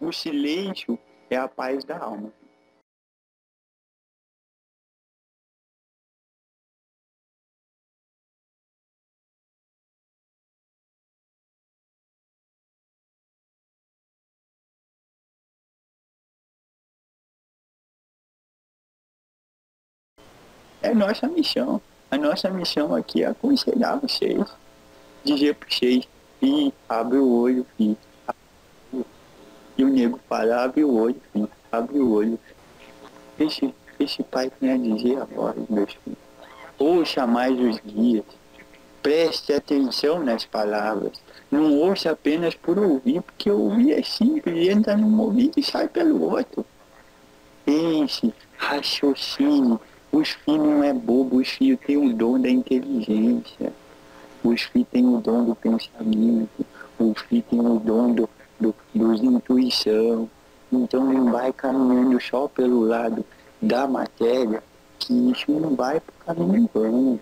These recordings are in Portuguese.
O silêncio é a paz da alma. É nossa missão. A nossa missão aqui é aconselhar vocês. Dizer para vocês, filho, abre o olho, filho. E o nego fala, abre o olho, filho, abre o olho. Esse pai tem a dizer a voz, meus filhos. Ouça mais os guias. Preste atenção nas palavras. Não ouça apenas por ouvir, porque ouvir é simples, entra num ouvido e sai pelo outro. Pense, raciocine. Os filhos não é bobo, os filhos têm o dom da inteligência. Os filhos têm o dom do pensamento. Os filhos têm o dom dos intuição. Então não vai caminhando só pelo lado da matéria, que isso não vai para o caminho vão.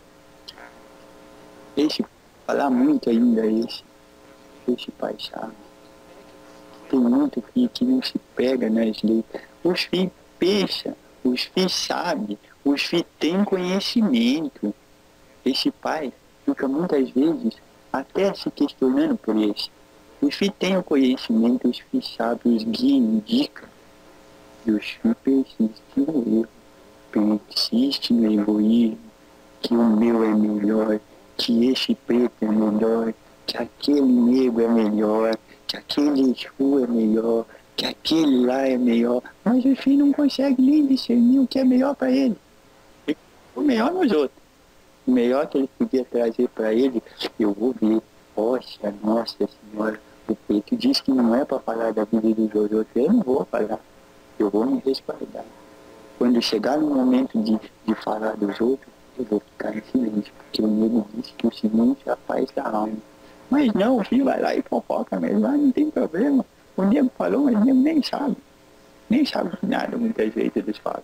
Falar muito ainda esse pai sabe. Tem muito filho que não se pega nas leis. Os filhos pensam, os filhos sabem, os filhos têm conhecimento. Esse pai fica muitas vezes até se questionando por isso. Os filhos têm o conhecimento, os filhos sabem, os guias indicam. E os filhos persistem no erro, persistem no egoísmo, que o meu é melhor, que esse preto é melhor, que aquele negro é melhor, que aquele escuro é melhor, que aquele lá é melhor. Mas o filho não consegue nem discernir o que é melhor para ele. O melhor nos outros. O melhor que ele podia trazer para ele, eu vou ver. Poxa, Nossa Senhora, o preto diz que não é para falar da vida dos outros. Eu não vou falar. Eu vou me respaldar. Quando chegar no momento de falar dos outros, eu vou ficar em silêncio, porque o nego disse que o silêncio é a paz da alma. Mas não, o filho vai lá e fofoca mesmo, não tem problema. O nego falou, mas o nego nem sabe nada muitas vezes eles falam.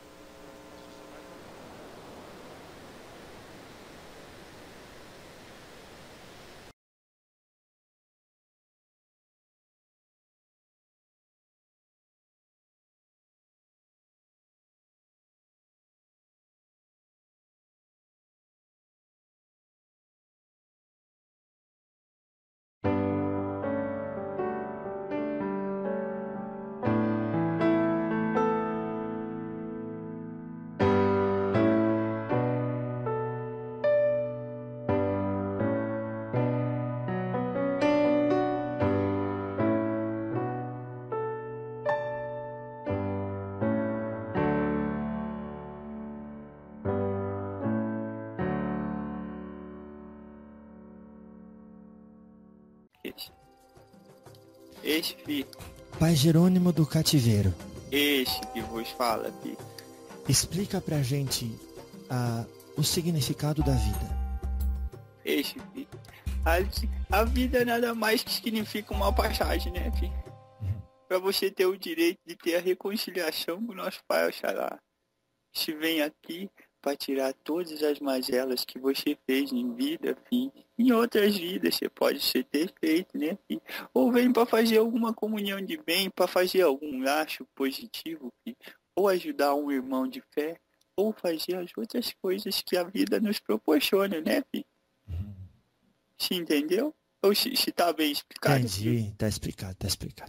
Este filho. Pai Jerônimo do Cativeiro. Este que vos fala, filho. Explica pra gente o significado da vida. Este filho. A vida nada mais que significa uma passagem, né, filho? Para você ter o direito de ter a reconciliação com o nosso Pai Oxalá. Se vem aqui para tirar todas as mazelas que você fez em vida, filho. Em outras vidas você pode ter feito, né, filho? Ou vem para fazer alguma comunhão de bem, para fazer algum laço positivo, filho. Ou ajudar um irmão de fé, ou fazer as outras coisas que a vida nos proporciona, né, filho? Se entendeu? Ou se tá bem explicado? Entendi, filho? Tá explicado.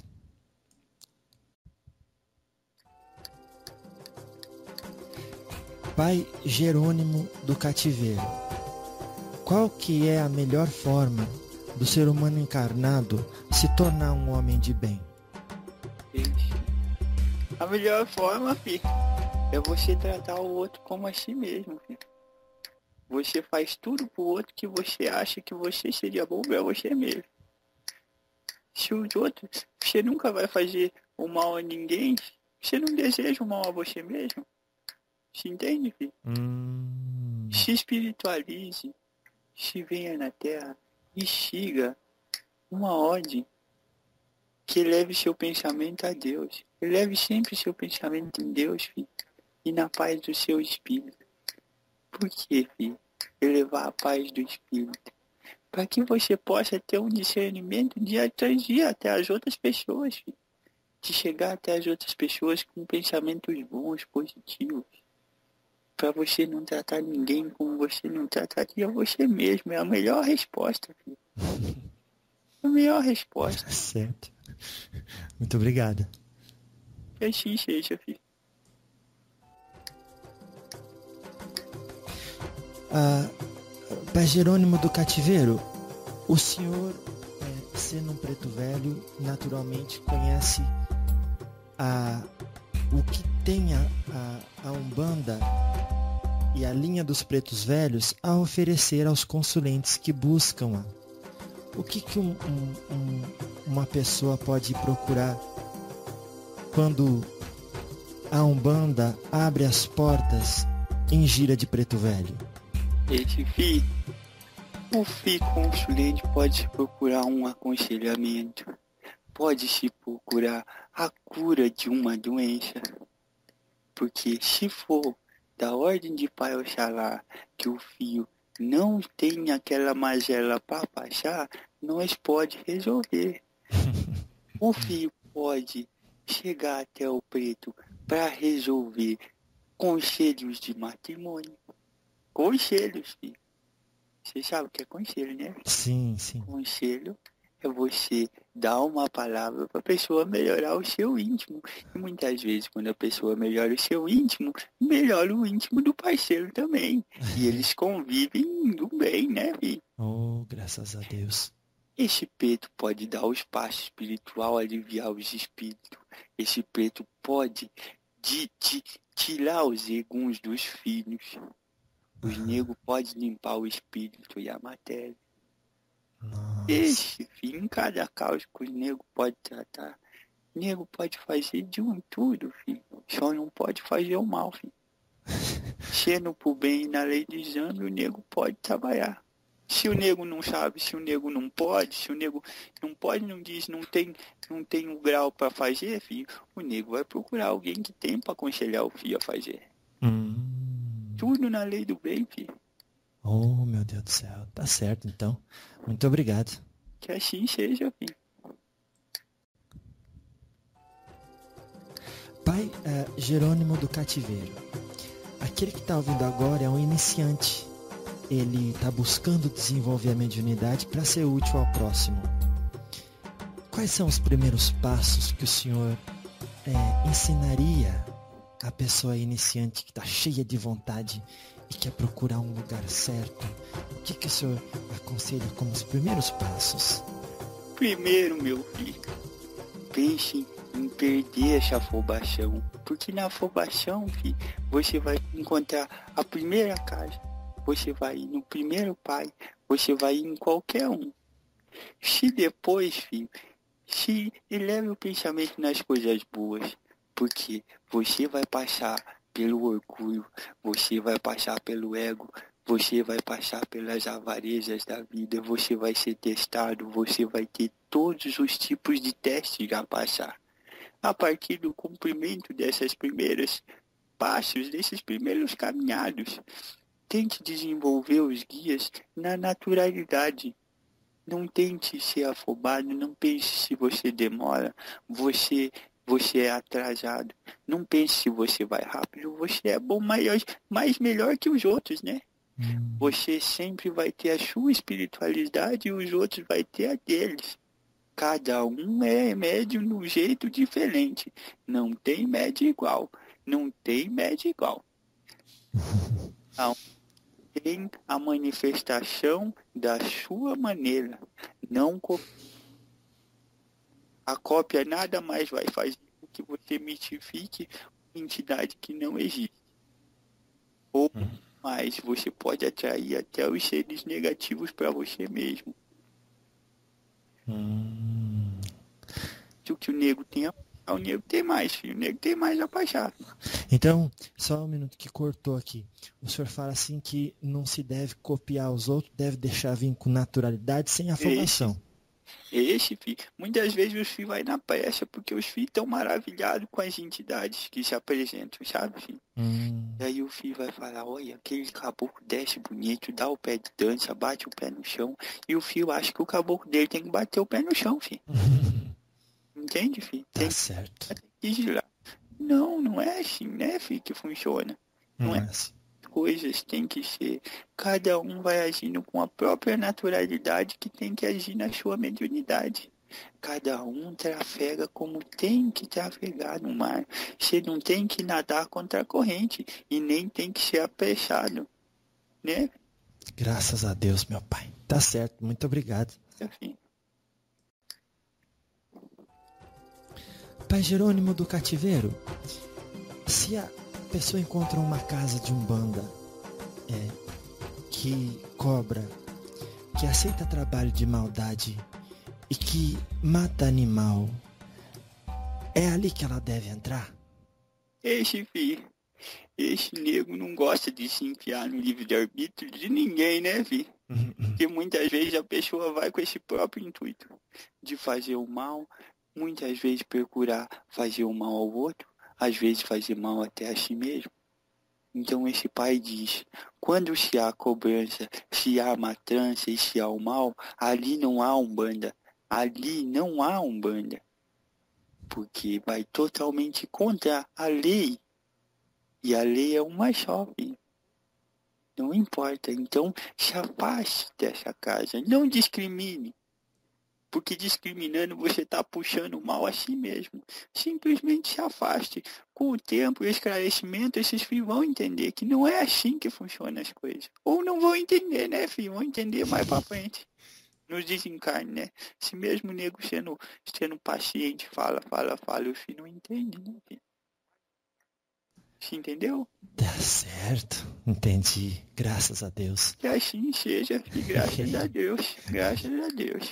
Pai Jerônimo do Cativeiro, qual que é a melhor forma do ser humano encarnado se tornar um homem de bem? A melhor forma, filho, é você tratar o outro como a si mesmo, filho. Você faz tudo pro outro que você acha que você seria bom pra você mesmo. Se os outros, você nunca vai fazer o mal a ninguém, você não deseja o mal a você mesmo. Se entende, filho? Se espiritualize, se venha na Terra e siga uma ordem que eleve seu pensamento a Deus. Eleve sempre seu pensamento em Deus, filho, e na paz do seu espírito. Por quê, filho? Elevar a paz do espírito. Para que você possa ter um discernimento dia após dia até as outras pessoas, filho. de chegar até as outras pessoas com pensamentos bons, positivos. Para você não tratar ninguém como você não trataria você mesmo. É a melhor resposta, filho. A melhor resposta. Certo. Muito obrigado. Que assim seja, filho. Pai Jerônimo do Cativeiro, o senhor, sendo um preto velho, naturalmente conhece o que tem a Umbanda e a linha dos pretos velhos a oferecer aos consulentes que buscam. O que uma pessoa pode procurar quando a Umbanda abre as portas em gira de preto velho? O FI consulente pode procurar um aconselhamento, pode se procurar a cura de uma doença, porque se for da ordem de Pai Oxalá que o fio não tem aquela magela para passar, nós pode resolver. O fio pode chegar até o preto para resolver conselhos de matrimônio. Conselhos, filho. Você sabe o que é conselho, né? Sim, sim. Conselho é você dar uma palavra para a pessoa melhorar o seu íntimo. E muitas vezes, quando a pessoa melhora o seu íntimo, melhora o íntimo do parceiro também. E eles convivem do bem, né, filho? Oh, graças a Deus. Esse preto pode dar o espaço espiritual, aliviar os espíritos. Esse preto pode tirar os eguns dos filhos. Os negros podem limpar o espírito e a matéria. Nossa. Esse, filho, em cada causa que os negros podem tratar, o negro pode fazer de um tudo, filho. Só não pode fazer o mal, filho. Sendo pro bem e na lei de exame, o negro pode trabalhar. Se o negro não sabe, se o negro não pode, se o negro não pode, não diz, não tem o grau para fazer, filho, o negro vai procurar alguém que tem para aconselhar o filho a fazer. Tudo na lei do bem, filho. Oh, meu Deus do céu. Tá certo, então. Muito obrigado. Que assim seja, filho. Pai Jerônimo do Cativeiro. Aquele que está ouvindo agora é um iniciante. Ele está buscando desenvolver a mediunidade para ser útil ao próximo. Quais são os primeiros passos que o senhor ensinaria a pessoa iniciante que está cheia de vontade e quer procurar um lugar certo? O que o senhor aconselha como os primeiros passos? Primeiro, meu filho, pense em perder essa afobação. Porque na afobação, filho, você vai encontrar a primeira casa. Você vai ir no primeiro pai. Você vai ir em qualquer um. Se depois, filho, se eleve o pensamento nas coisas boas. Porque você vai passar pelo orgulho, você vai passar pelo ego, você vai passar pelas avarezas da vida, você vai ser testado, você vai ter todos os tipos de testes a passar. A partir do cumprimento dessas primeiras passos, desses primeiros caminhados, tente desenvolver os guias na naturalidade. Não tente ser afobado, não pense se você demora, você é atrasado. Não pense se você vai rápido, você é bom, mas melhor que os outros, né? Você sempre vai ter a sua espiritualidade e os outros vai ter a deles. Cada um é médio de um jeito diferente. Não tem médio igual. Não tem médio igual. Não. Tem a manifestação da sua maneira. Não a cópia nada mais vai fazer com que você mitifique uma entidade que não existe. Ou mais, você pode atrair até os seres negativos para você mesmo. O que o nego tem, o nego tem mais, filho. O nego tem mais a baixar. Então, só um minuto que cortou aqui. O senhor fala assim que não se deve copiar os outros, deve deixar vir com naturalidade, sem afobação. Filho, muitas vezes os filhos vai na pressa, porque os filhos estão maravilhados com as entidades que se apresentam, sabe, filho? E aí o filho vai falar, olha, aquele caboclo desce bonito, dá o pé de dança, bate o pé no chão, e o filho acha que o caboclo dele tem que bater o pé no chão, filho. Entende, filho? Tá certo. Tem que girar. Não é assim, né, filho, que funciona. Não é assim. Coisas tem que ser. Cada um vai agindo com a própria naturalidade que tem que agir na sua mediunidade. Cada um trafega como tem que trafegar no mar. Você não tem que nadar contra a corrente e nem tem que ser apressado, né? Graças a Deus, meu pai. Tá certo, muito obrigado. Enfim. Pai Jerônimo do Cativeiro, se a pessoa encontra uma casa de umbanda que cobra, que aceita trabalho de maldade e que mata animal, é ali que ela deve entrar? Esse nego não gosta de se enfiar no livre-arbítrio de ninguém, né, fi? Porque muitas vezes a pessoa vai com esse próprio intuito de fazer o mal, muitas vezes procurar fazer o mal ao outro, às vezes fazer mal até a si mesmo. Então esse pai diz, quando se há cobrança, se há matrança e se há o mal, ali não há umbanda. Ali não há umbanda. Porque vai totalmente contra a lei. E a lei é uma só, filho. Não importa. Então se afaste dessa casa. Não discrimine. Porque discriminando você está puxando o mal a si mesmo. Simplesmente se afaste. Com o tempo e o esclarecimento, esses filhos vão entender que não é assim que funcionam as coisas. Ou não vão entender, né, filho? Vão entender mais pra frente. Nos desencarne, né? Se mesmo o nego sendo paciente, fala, o filho não entende, né, filho? Você entendeu? Tá certo, entendi. Graças a Deus. Que assim seja, filho. Graças a Deus. Graças a Deus.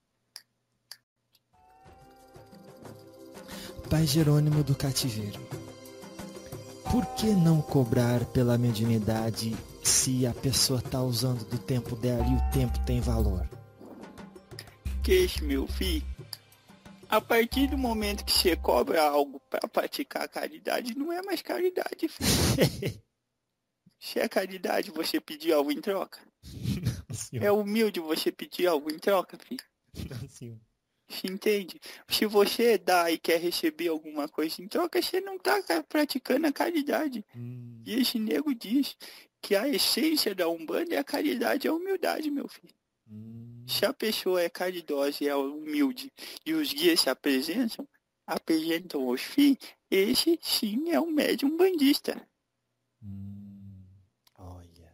Pai Jerônimo do Cativeiro, por que não cobrar pela mediunidade se a pessoa está usando do tempo dela e o tempo tem valor? Meu filho, a partir do momento que você cobra algo para praticar caridade, não é mais caridade, filho. Se é caridade, você pedir algo em troca? Não, é humilde você pedir algo em troca, filho? Não, senhor. Você entende? Se você dá e quer receber alguma coisa em troca, você não está praticando a caridade. E esse nego diz que a essência da Umbanda é a caridade e a humildade, meu filho. Se a pessoa é caridosa e é humilde e os guias se apresentam aos filhos, esse sim é um médium bandista. Olha.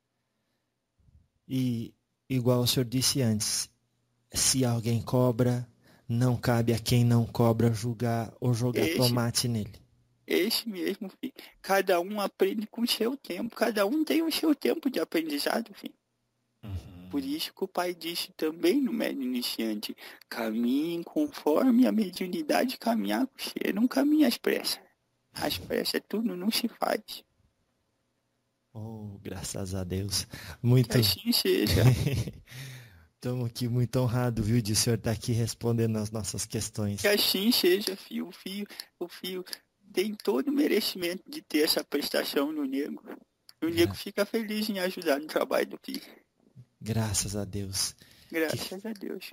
E igual o senhor disse antes, se alguém cobra, não cabe a quem não cobra julgar ou jogar tomate nele. Esse mesmo, filho. Cada um aprende com o seu tempo. Cada um tem o seu tempo de aprendizado, filho. Por isso que o pai disse também no médium iniciante, caminhe conforme a mediunidade caminhar com você. Não caminhe às pressas. Às pressas tudo não se faz. Oh, graças a Deus. Muito... Que assim seja. Estamos aqui muito honrados, viu, de o senhor estar aqui respondendo as nossas questões. Que assim seja, filho. O filho tem todo o merecimento de ter essa prestação no nego. E o nego fica feliz em ajudar no trabalho do filho. Graças a Deus. Graças a Deus.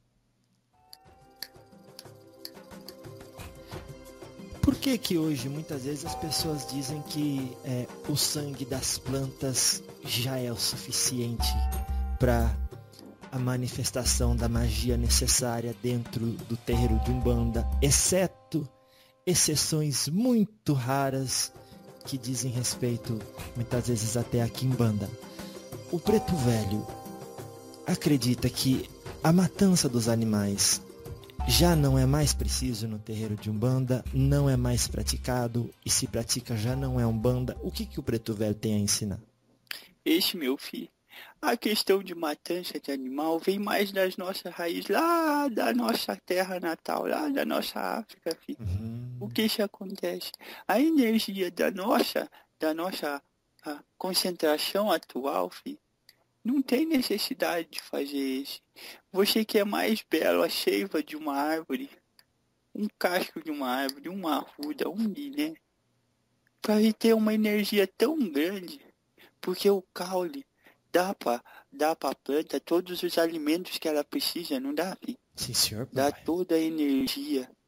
Por que hoje muitas vezes as pessoas dizem que o sangue das plantas já é o suficiente para a manifestação da magia necessária dentro do terreiro de Umbanda, exceto exceções muito raras que dizem respeito muitas vezes até a Quimbanda? O Preto Velho acredita que a matança dos animais já não é mais preciso no terreiro de Umbanda, não é mais praticado, e se pratica já não é Umbanda. O que o Preto Velho tem a ensinar? Meu filho, a questão de matança de animal vem mais das nossas raízes, lá da nossa terra natal, lá da nossa África, filho. O que acontece? A energia da nossa concentração atual, filho, não tem necessidade de fazer isso. Você quer mais belo a seiva de uma árvore, um casco de uma árvore, uma arruda, um lilé, para ter uma energia tão grande, porque o caule dá para a planta todos os alimentos que ela precisa, não dá, filho? Sim, senhor, dá papai. toda a energia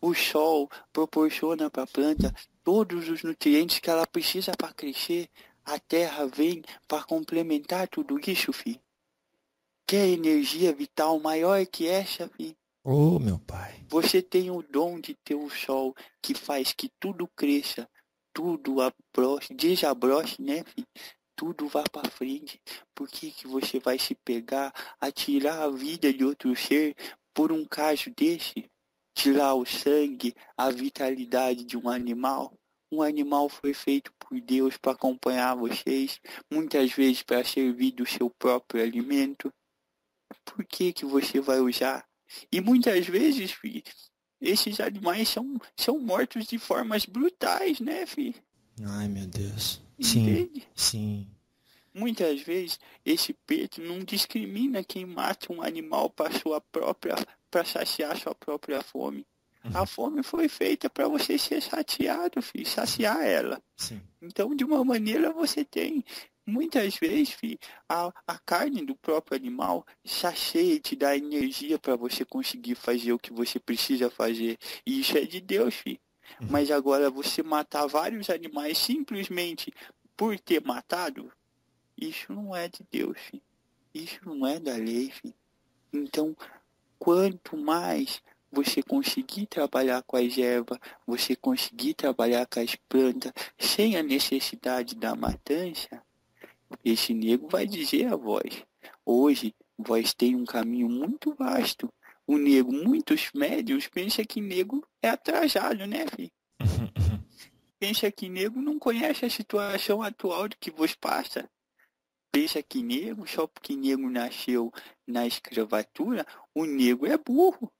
O sol proporciona para a planta todos os nutrientes que ela precisa para crescer. A terra vem para complementar tudo isso, filho. Quer energia vital maior que essa, filho? Oh, meu pai. Você tem o dom de ter o sol que faz que tudo cresça, tudo abroche, desabroche, né, filho? Tudo vá para frente. Por que você vai se pegar a tirar a vida de outro ser por um caso desse? Tirar o sangue, a vitalidade de um animal? Um animal foi feito por Deus para acompanhar vocês, muitas vezes para servir do seu próprio alimento. Por que você vai usar? E muitas vezes, filho, esses animais são mortos de formas brutais, né, filho? Ai, meu Deus. Entende? Sim. Muitas vezes esse Pedro não discrimina quem mata um animal para saciar sua própria fome. A fome foi feita para você ser saciado, filho, saciar ela. Sim. Então, de uma maneira, você tem. Muitas vezes, filho, a carne do próprio animal sacia e te dá energia para você conseguir fazer o que você precisa fazer. E isso é de Deus, filho. Mas agora você matar vários animais simplesmente por ter matado, isso não é de Deus, filho. Isso não é da lei, filho. Então, quanto mais você conseguir trabalhar com as ervas, você conseguir trabalhar com as plantas, sem a necessidade da matança, esse nego vai dizer a vós: hoje vós tem um caminho muito vasto. O nego, muitos médios pensam que nego é atrasado, né, filho? Pensa que nego não conhece a situação atual de que vos passa. Pensa que nego, só porque nego nasceu na escravatura, o nego é burro.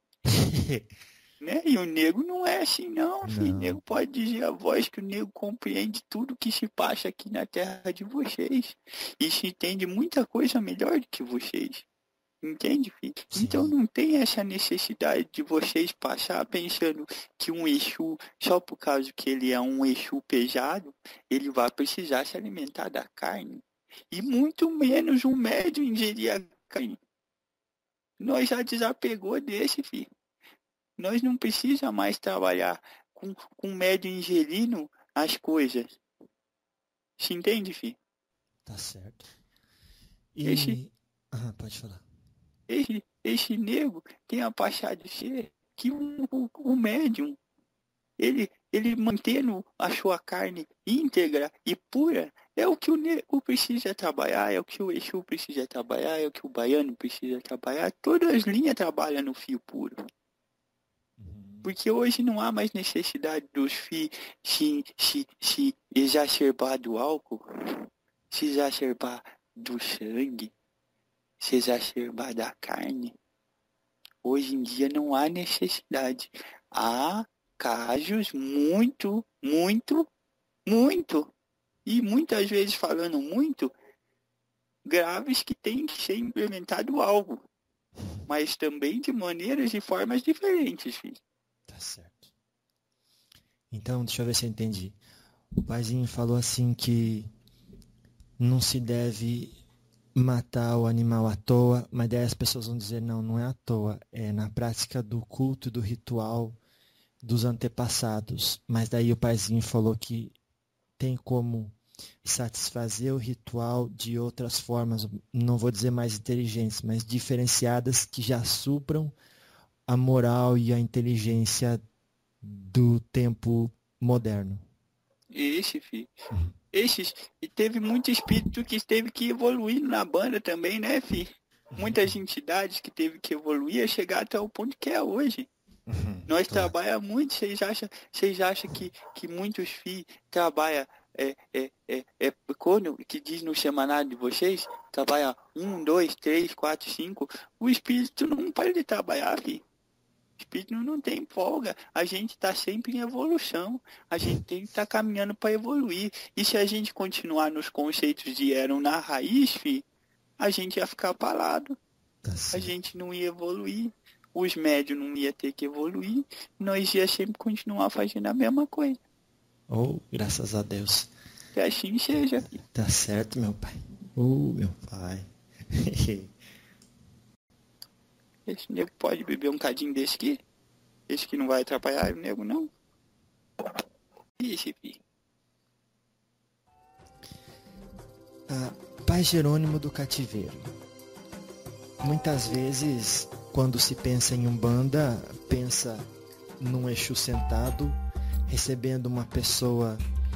Né? E o nego não é assim não, filho. O nego pode dizer a voz que o nego compreende tudo que se passa aqui na terra de vocês. E se entende muita coisa melhor do que vocês. Entende, filho? Sim. Então não tem essa necessidade de vocês passar pensando que um Exu, só por causa que ele é um Exu pesado, ele vai precisar se alimentar da carne. E muito menos um médium ingerir a carne. Nós já desapegou desse, filho. Nós não precisamos mais trabalhar com médio ingerindo as coisas. Se entende, filho? Tá certo. E... pode falar. Esse nego tem a passada de ser que o médium, ele mantendo a sua carne íntegra e pura, é o que o nego precisa trabalhar, é o que o Exu precisa trabalhar, é o que o baiano precisa trabalhar. Todas as linhas trabalham no fio puro. Porque hoje não há mais necessidade dos filhos se exacerbar do álcool, se exacerbar do sangue, se exacerbar da carne. Hoje em dia não há necessidade. Há casos muito, e muitas vezes falando muito, graves que tem que ser implementado algo. Mas também de maneiras e formas diferentes, filho. Tá certo. Então, deixa eu ver se eu entendi. O paizinho falou assim que não se deve matar o animal à toa, mas daí as pessoas vão dizer não é à toa, é na prática do culto e do ritual dos antepassados. Mas daí o paizinho falou que tem como satisfazer o ritual de outras formas, não vou dizer mais inteligentes, mas diferenciadas, que já supram a moral e a inteligência do tempo moderno. Esse, filho. E teve muito espírito que teve que evoluir na banda também, né, filho? Muitas entidades que teve que evoluir a chegar até o ponto que é hoje. Nós trabalhamos muito, vocês acham que muitos filhos trabalham, quando que diz no semanário de vocês, trabalha 1, 2, 3, 4, 5, o espírito não para de trabalhar, filho. O espírito não tem folga, a gente está sempre em evolução, a gente tem que estar caminhando para evoluir. E se a gente continuar nos conceitos de eram na raiz, filho, a gente ia ficar parado, a gente não ia evoluir, os médios não ia ter que evoluir, nós ia sempre continuar fazendo a mesma coisa. Oh, graças a Deus. Que assim seja, filho. Tá certo, meu pai. Meu pai. Esse nego pode beber um cadinho desse aqui? Esse que não vai atrapalhar o nego, não. Ixi, filho. Pai Jerônimo do Cativeiro. Muitas vezes, quando se pensa em Umbanda, pensa num Exu sentado, recebendo uma pessoa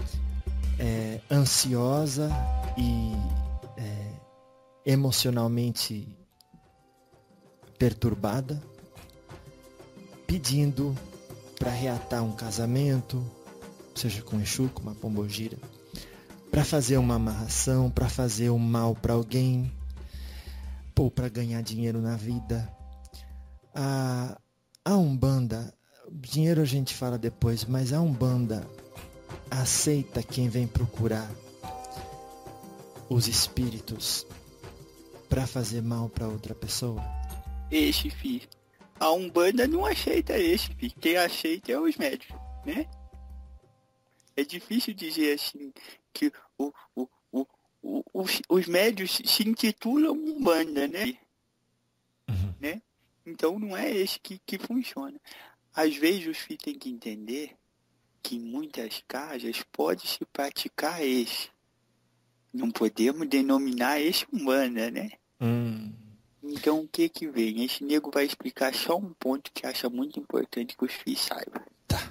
ansiosa e emocionalmente perturbada, pedindo para reatar um casamento, seja com Exu, com uma pombogira, para fazer uma amarração, para fazer um mal para alguém, ou para ganhar dinheiro na vida. A Umbanda, dinheiro a gente fala depois, mas a Umbanda aceita quem vem procurar os espíritos para fazer mal para outra pessoa? Esse, filho. A Umbanda não aceita esse, filho. Quem aceita é os médicos, né? É difícil dizer assim que os médios se intitulam Umbanda, né? Uhum. Né? Então não é esse que funciona. Às vezes os filhos têm que entender que em muitas casas pode-se praticar esse. Não podemos denominar esse Umbanda, né? Então o que vem? Esse nego vai explicar só um ponto que acha muito importante que os filhos saibam. Tá.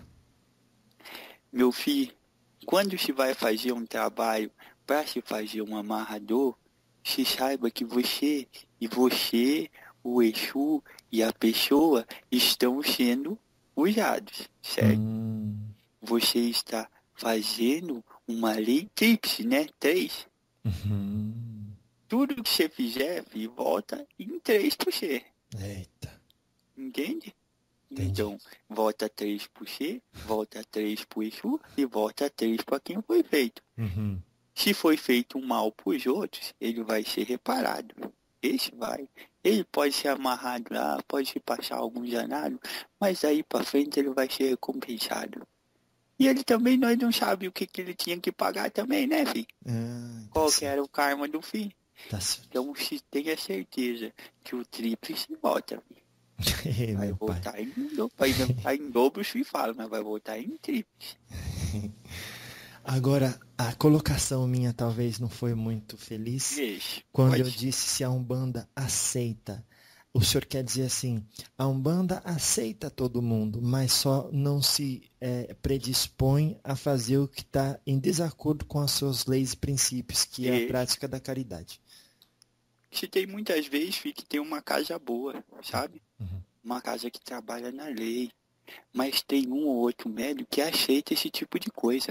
Meu filho, quando se vai fazer um trabalho para se fazer um amarrador, se saiba que você, o Exu e a pessoa estão sendo usados, certo? Você está fazendo uma lei tríplice, né? 3. Tudo que você fizer, filho, volta em 3 por você. Eita. Entende? Entendi. Então, volta 3 por você, volta 3 pro Exu e volta 3 para quem foi feito. Se foi feito um mal pros outros, ele vai ser reparado. Esse vai. Ele pode ser amarrado lá, pode se passar algum danado, mas aí para frente ele vai ser recompensado. E ele também, nós não sabemos o que ele tinha que pagar também, né, filho? Qual que era o karma do filho? Tá certo. Então, se tenha certeza que o tríplice volta, filho. Vai Meu pai. voltar em dobro, vai voltar em dobro, os filhos falam, mas vai voltar em tríplice. Agora, a colocação minha talvez não foi muito feliz. Isso, Quando pode. eu disse se a Umbanda aceita. O senhor quer dizer assim, a Umbanda aceita todo mundo, mas só não se predispõe a fazer o que está em desacordo com as suas leis e princípios, que é a prática da caridade. Se tem muitas vezes, filho, que tem uma casa boa, sabe? Uma casa que trabalha na lei, mas tem um ou outro médico que aceita esse tipo de coisa.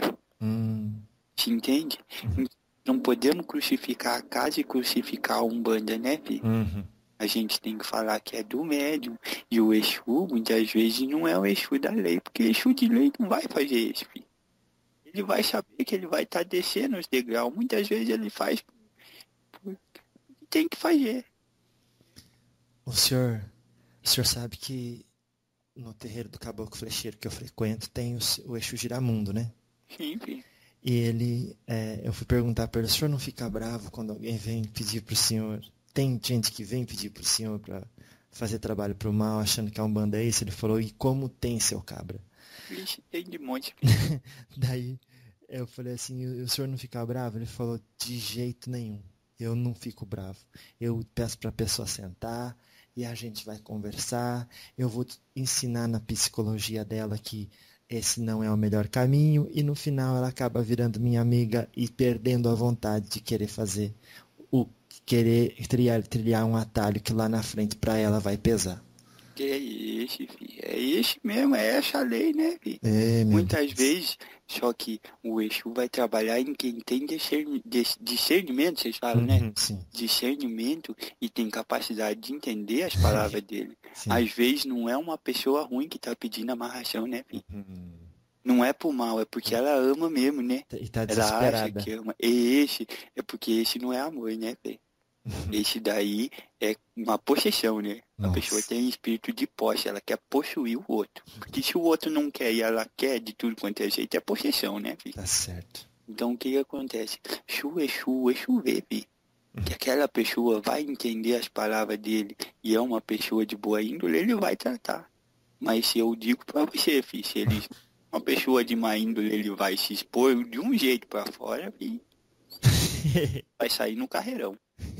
Se entende? Não podemos crucificar a casa e crucificar a Umbanda, né, filho? A gente tem que falar que é do médium. E o Exu, muitas vezes, não é o Exu da lei, porque o Exu de lei não vai fazer isso, filho. Ele vai saber que ele vai estar descendo os degraus. Muitas vezes ele faz porque tem que fazer. O senhor sabe que no terreiro do Caboclo Flecheiro que eu frequento tem o Exu Giramundo, né? Sim, filho. E ele, eu fui perguntar para ele, o senhor não fica bravo quando alguém vem pedir para o senhor? Tem gente que vem pedir para o senhor para fazer trabalho para o mal, achando que a Umbanda é isso? Ele falou, e como tem, seu cabra? Vixe, tem de monte. Daí eu falei assim, o senhor não fica bravo? Ele falou, de jeito nenhum, eu não fico bravo. Eu peço para a pessoa sentar e a gente vai conversar, eu vou ensinar na psicologia dela que esse não é o melhor caminho, e no final ela acaba virando minha amiga e perdendo a vontade de querer fazer trilhar um atalho que lá na frente para ela vai pesar. Que é esse, filho? É esse mesmo, é essa lei, né, filho? Muitas vezes, só que o Exu vai trabalhar em quem tem discernimento, vocês falam, né? Sim. Discernimento e tem capacidade de entender as palavras dele. Sim. Às vezes não é uma pessoa ruim que tá pedindo amarração, né, filho? Não é por mal, é porque ela ama mesmo, né? E tá Ela acha desesperada. que ama. É porque esse não é amor, né, filho? Esse daí é uma possessão, né? A Nossa. pessoa tem espírito de posse, ela quer possuir o outro. Porque se o outro não quer e ela quer de tudo quanto é jeito, é possessão, né, filho? Tá certo. Então o que acontece? O Exu vê, filho, que aquela pessoa vai entender as palavras dele e é uma pessoa de boa índole, ele vai tratar. Mas se eu digo pra você, filho, se ele, uma pessoa de má índole, ele vai se expor de um jeito pra fora, filho, vai sair no carreirão.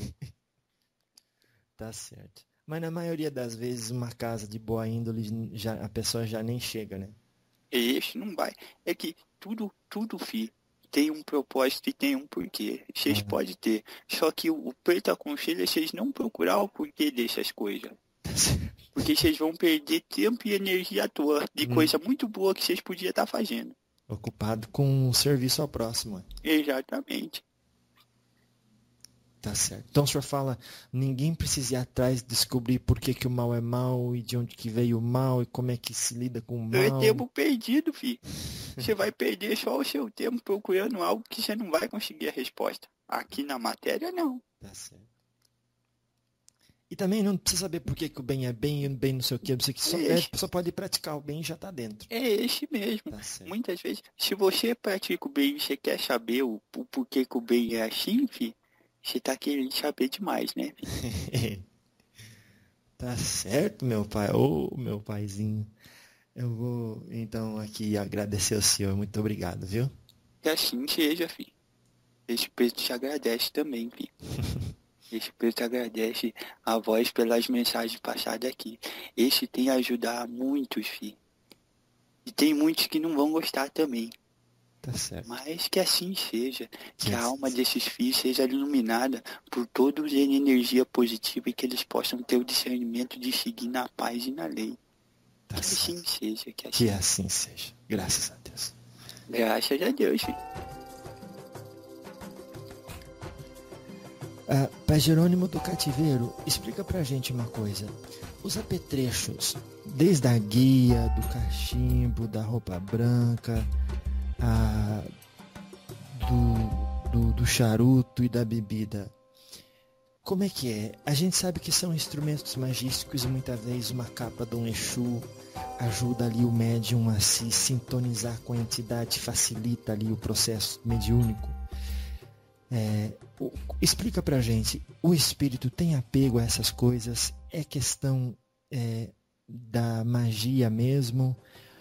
Tá certo. Mas na maioria das vezes, uma casa de boa índole, a pessoa já nem chega, né? Esse não vai. É que tudo, filho, tem um propósito e tem um porquê. Vocês podem ter. Só que o preto aconselha vocês não procurar o porquê dessas coisas. Porque vocês vão perder tempo e energia à toa de coisa muito boa que vocês podiam estar fazendo. Ocupado com o serviço ao próximo. Exatamente. Tá certo. Então o senhor fala, ninguém precisa ir atrás descobrir por que o mal é mal e de onde que veio o mal e como é que se lida com o mal. É tempo perdido, filho. Você vai perder só o seu tempo procurando algo que você não vai conseguir a resposta. Aqui na matéria, não. Tá certo. E também não precisa saber por que o bem é bem e o bem não sei o que, não sei o que. Só pode praticar o bem e já tá dentro. É esse mesmo. Tá certo. Muitas vezes, se você pratica o bem e você quer saber o porquê que o bem é assim, filho, você tá querendo saber demais, né? Tá certo, meu pai. Ô, meu paizinho. Eu vou, então, aqui agradecer ao senhor. Muito obrigado, viu? Que assim seja, filho. Esse preto te agradece também, filho. Esse preto agradece a voz pelas mensagens passadas aqui. Esse tem a ajudar muitos, filho. E tem muitos que não vão gostar também. Tá certo. Mas que assim seja, que a alma desses filhos seja iluminada por toda a energia positiva e que eles possam ter o discernimento de seguir na paz e na lei. Tá que certo. assim seja. Que assim seja. Graças a Deus. Graças a Deus, filho. Pai Jerônimo do Cativeiro, explica pra gente uma coisa. Os apetrechos, desde a guia, do cachimbo, da roupa branca, do charuto e da bebida, como é que é? A gente sabe que são instrumentos magísticos e muitas vezes uma capa de um Exu ajuda ali o médium a se sintonizar com a entidade, facilita ali o processo mediúnico. Explica pra gente, o espírito tem apego a essas coisas? É questão da magia mesmo?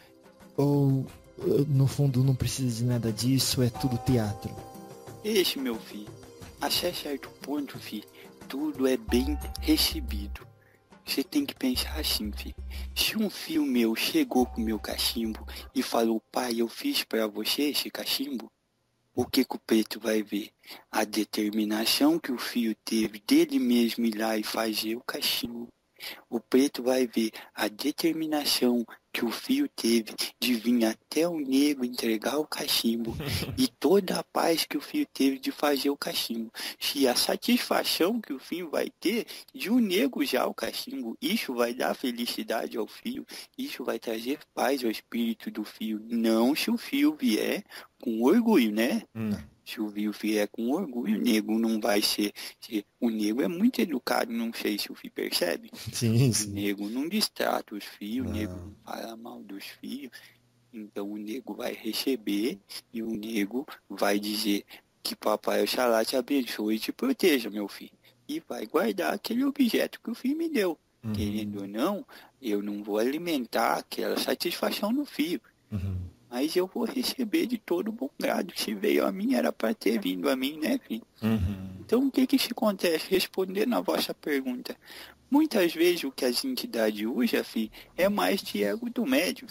Ou no fundo não precisa de nada disso, é tudo teatro? Esse, meu filho, até certo ponto, filho, tudo é bem recebido. Você tem que pensar assim, filho. Se um filho meu chegou com o meu cachimbo e falou, pai, eu fiz pra você esse cachimbo, o que o preto vai ver? A determinação que o filho teve dele mesmo ir lá e fazer o cachimbo. O preto vai ver a determinação que o filho teve de vir até o negro entregar o cachimbo e toda a paz que o filho teve de fazer o cachimbo. Se a satisfação que o filho vai ter de um negro já o cachimbo, isso vai dar felicidade ao filho, isso vai trazer paz ao espírito do filho. Não se o filho vier com orgulho, né? Se o filho vier com orgulho, o negro não vai ser. O negro é muito educado, não sei se o filho percebe. Sim. O negro não distrata os filhos, o negro não fala mal dos filhos. Então o negro vai receber e o negro vai dizer que Papai Oxalá te abençoe e te proteja, meu filho. E vai guardar aquele objeto que o filho me deu. Querendo ou não, eu não vou alimentar aquela satisfação no filho. Mas eu vou receber de todo bom grado. Se veio a mim, era para ter vindo a mim, né, filho? Então, o que se acontece? Respondendo a vossa pergunta. Muitas vezes o que as entidades usam, filho, é mais de ego do médium.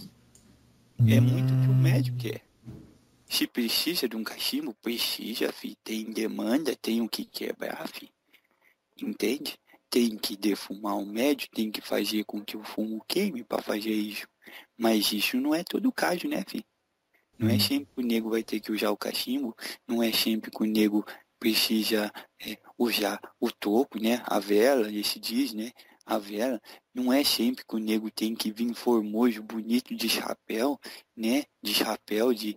É muito que o médium quer. Se precisa de um cachimbo, precisa, filho. Tem demanda, tem o que quebrar, filho. Entende? Tem que defumar o médium, tem que fazer com que o fumo queime para fazer isso. Mas isso não é todo o caso, né, filho? Não é sempre que o nego vai ter que usar o cachimbo, não é sempre que o nego precisa usar o toco, né? A vela, esse diz, né? A vela, não é sempre que o nego tem que vir formoso, bonito de chapéu, né? De chapéu, de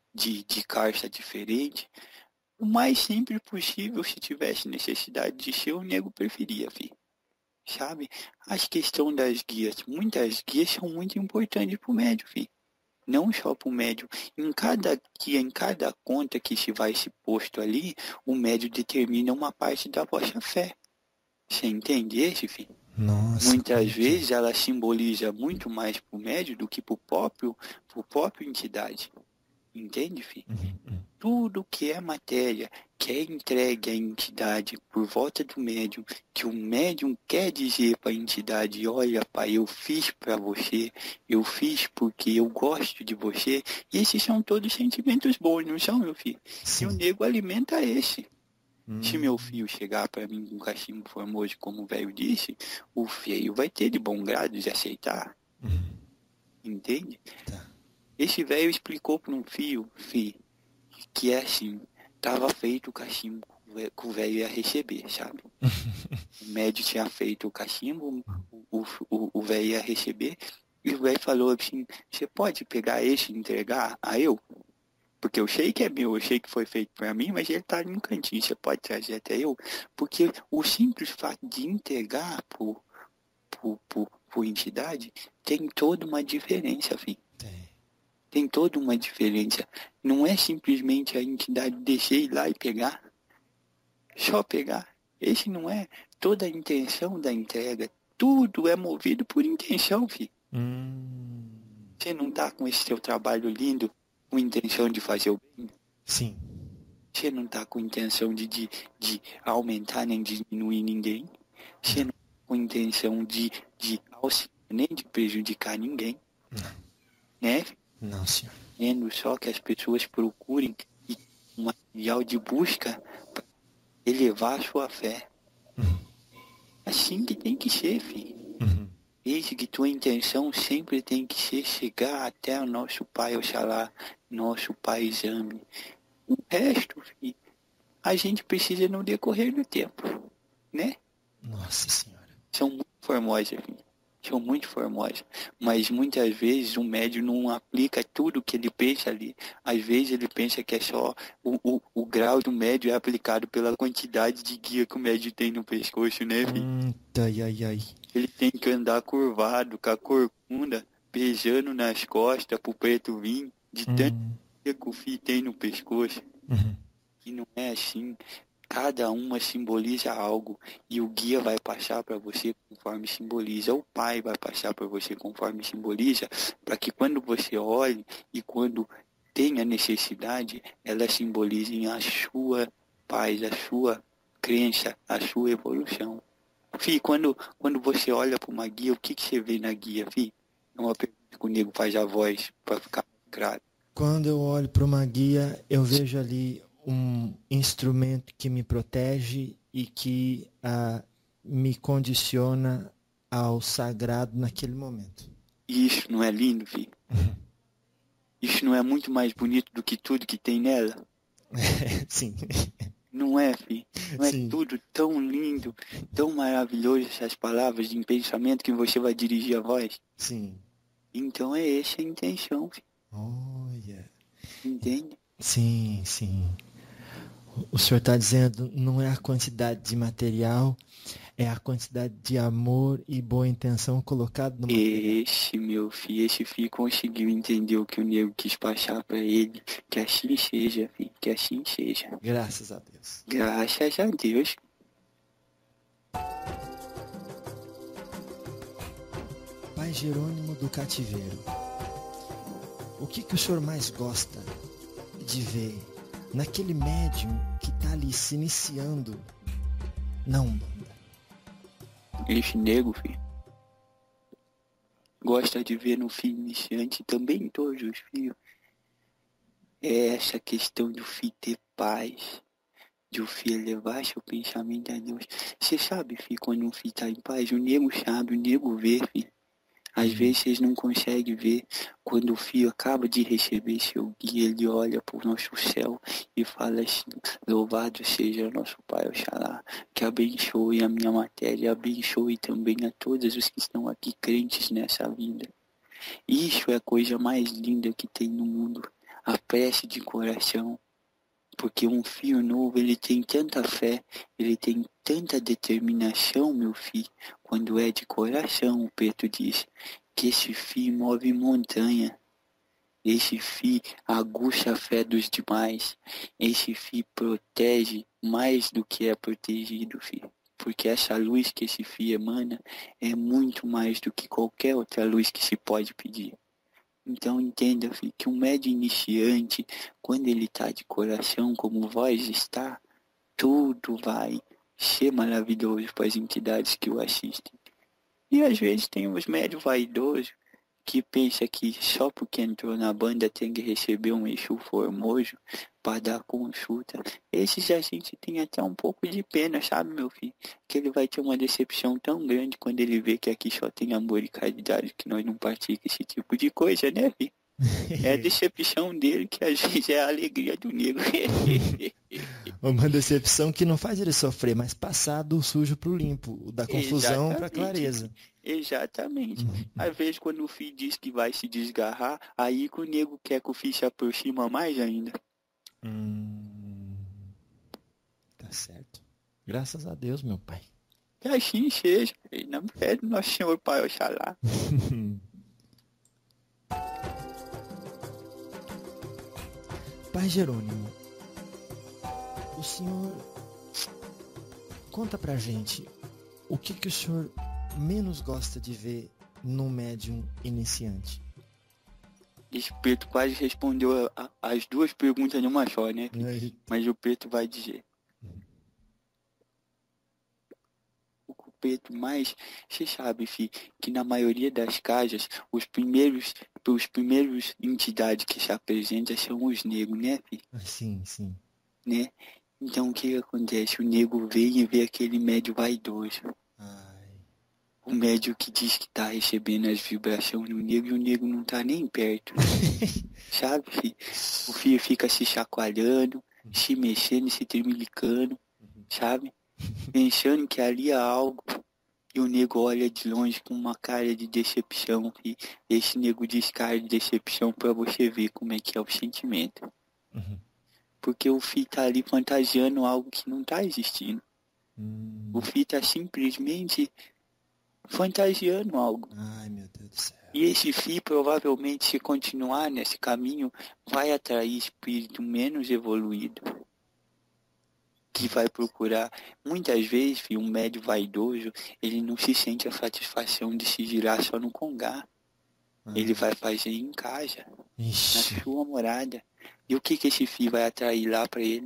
calça diferente. O mais simples possível, se tivesse necessidade de ser, o nego preferia, filho. Sabe? As questões das guias, muitas guias são muito importantes pro médium, filho. Não só para o médium. Em cada guia, em cada conta que se vai se posto ali, o médium determina uma parte da vossa fé. Você entende esse, filho? Nossa, Muitas como vezes ela simboliza muito mais para o médium do que para o próprio entidade. Entende, filho? Tudo que é matéria, que é entregue à entidade por volta do médium, que o médium quer dizer para a entidade, olha, pai, eu fiz para você, eu fiz porque eu gosto de você, e esses são todos sentimentos bons, não são, meu filho? E o sim. nego alimenta esse. Se meu filho chegar para mim com um cachimbo formoso, como o velho disse, o feio vai ter de bom grado de aceitar. Entende? Tá. Esse velho explicou para um filho, que é assim, tava feito o cachimbo que o velho ia receber, sabe? O médico tinha feito o cachimbo, o velho ia receber, e o velho falou assim, você pode pegar esse e entregar a eu? Porque eu sei que é meu, eu sei que foi feito para mim, mas ele tá ali no cantinho, você pode trazer até eu? Porque o simples fato de entregar por entidade tem toda uma diferença, filho. Tem toda uma diferença. Não é simplesmente a entidade deixar ir lá e pegar. Só pegar. Esse não é toda a intenção da entrega. Tudo é movido por intenção, filho. Você não tá com esse seu trabalho lindo com intenção de fazer o bem? Sim. Você não tá com intenção de aumentar nem diminuir ninguém? Você não tá com intenção de auxiliar nem de prejudicar ninguém? Né? Não, senhor. Querendo só que as pessoas procurem um material de busca para elevar a sua fé. Assim que tem que ser, filho. Desde que tua intenção sempre tem que ser chegar até o nosso Pai Oxalá, nosso Pai Exame. O resto, filho, a gente precisa no decorrer do tempo, né? Nossa senhora. São muito formosas, filho. São muito formosas. Mas muitas vezes o médium não aplica tudo que ele pensa ali. Às vezes ele pensa que é só o grau do médium é aplicado pela quantidade de guia que o médium tem no pescoço, né, filho? Ai. Ele tem que andar curvado, com a corcunda, beijando nas costas pro preto vir, de tanto que o filho tem no pescoço. E não é assim. Cada uma simboliza algo e o guia vai passar para você conforme simboliza, o pai vai passar para você conforme simboliza, para que quando você olhe e quando tenha necessidade, elas simbolizem a sua paz, a sua crença, a sua evolução. Fih, quando você olha para uma guia, o que você vê na guia, Fih? É uma pergunta que o nego faz a voz para ficar claro. Quando eu olho para uma guia, eu vejo ali um instrumento que me protege e que me condiciona ao sagrado naquele momento. E isso não é lindo, Fih? Isso não é muito mais bonito do que tudo que tem nela? Sim. Não é, filho? Não é Sim. tudo tão lindo, tão maravilhoso essas palavras de pensamento que você vai dirigir a voz? Sim. Então é essa a intenção, filho. Olha. Entende? Sim. O senhor está dizendo não é a quantidade de material, é a quantidade de amor e boa intenção colocado no material. Esse filho conseguiu entender o que o nego quis passar para ele. Que assim seja, filho. Que assim seja. Graças a Deus. Graças a Deus. Pai Jerônimo do Cativeiro, o que o senhor mais gosta de ver naquele médium que está ali se iniciando na Umbanda? Esse nego, filho, gosta de ver no filho iniciante, também em todos os filhos, é essa questão do filho ter paz, de o filho elevar seu pensamento a Deus. Você sabe, filho, quando um filho está em paz, o nego sabe, o nego vê, filho. Às vezes vocês não conseguem ver quando o filho acaba de receber seu guia, ele olha para o nosso céu e fala assim, louvado seja nosso Pai Oxalá, que abençoe a minha matéria, abençoe também a todos os que estão aqui crentes nessa vida. Isso é a coisa mais linda que tem no mundo, a prece de coração. Porque um filho novo, ele tem tanta fé, ele tem tanta determinação, meu filho, quando é de coração, o Pedro diz, que esse filho move montanha. Esse filho aguça a fé dos demais. Esse filho protege mais do que é protegido, filho. Porque essa luz que esse fio emana é muito mais do que qualquer outra luz que se pode pedir. Então entenda, filho, que um médium iniciante, quando ele está de coração como vós está, tudo vai ser maravilhoso para as entidades que o assistem. E às vezes tem os médios vaidosos que pensa que só porque entrou na banda tem que receber um Exu formoso para dar consulta. Esses a gente tem até um pouco de pena, sabe, meu filho? Que ele vai ter uma decepção tão grande quando ele vê que aqui só tem amor e caridade, que nós não praticamos esse tipo de coisa, né, filho? É a decepção dele que às vezes é a alegria do negro. Uma decepção que não faz ele sofrer, mas passar do sujo pro limpo, da confusão para clareza. Exatamente. Às vezes quando o filho diz que vai se desgarrar, aí que o nego quer que o filho se aproxima mais ainda. Tá certo. Graças a Deus, meu pai. Que assim seja, na fé do nosso Senhor Pai Oxalá. Pai Jerônimo, o senhor conta pra gente o que o senhor menos gosta de ver num médium iniciante. Esse Preto quase respondeu as duas perguntas numa só, né? Mas o Preto vai dizer. O Preto mais, você sabe, filho, que na maioria das casas, os primeiros entidades que se apresentam são os negros, né, filho? Sim, sim. Né? Então o que acontece? O nego vem e vê aquele médio vaidoso. O médio que diz que tá recebendo as vibrações do negro e o negro não tá nem perto. Sabe, filho? O filho fica se chacoalhando, se mexendo, se tremilicando, sabe? Pensando que ali há algo. E o nego olha de longe com uma cara de decepção. E esse nego diz cara de decepção pra você ver como é que é o sentimento. Porque o filho tá ali fantasiando algo que não tá existindo. O filho tá simplesmente fantasiando algo. Ai, meu Deus do céu. E esse filho provavelmente, se continuar nesse caminho, vai atrair espírito menos evoluído. Que vai procurar, muitas vezes, filho, um médio vaidoso, ele não se sente a satisfação de se girar só no congá. Ele vai fazer em casa, na sua morada. E o que esse filho vai atrair lá pra ele?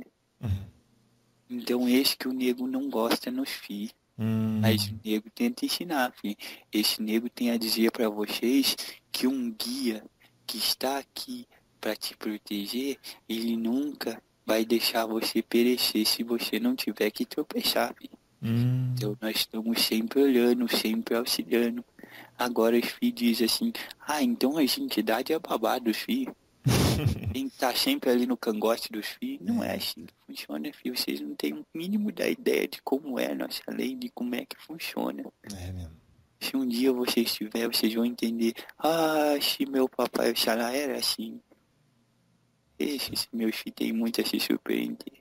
Então esse que o nego não gosta nos filhos. Mas o nego tenta ensinar, filho. Esse nego tem a dizer pra vocês que um guia que está aqui pra te proteger, ele nunca vai deixar você perecer se você não tiver que tropeçar, filho. Então nós estamos sempre olhando, sempre auxiliando. Agora os filhos dizem assim, então a entidade é babá dos filhos. Tem que estar sempre ali no cangote dos filhos. Não é assim que funciona, filho. Vocês não têm o mínimo da ideia de como é a nossa lei, de como é que funciona. É mesmo. Se um dia vocês tiverem, vocês vão entender. Se meu papai Oxalá era assim. Esses meus filhos têm muito a se surpreender.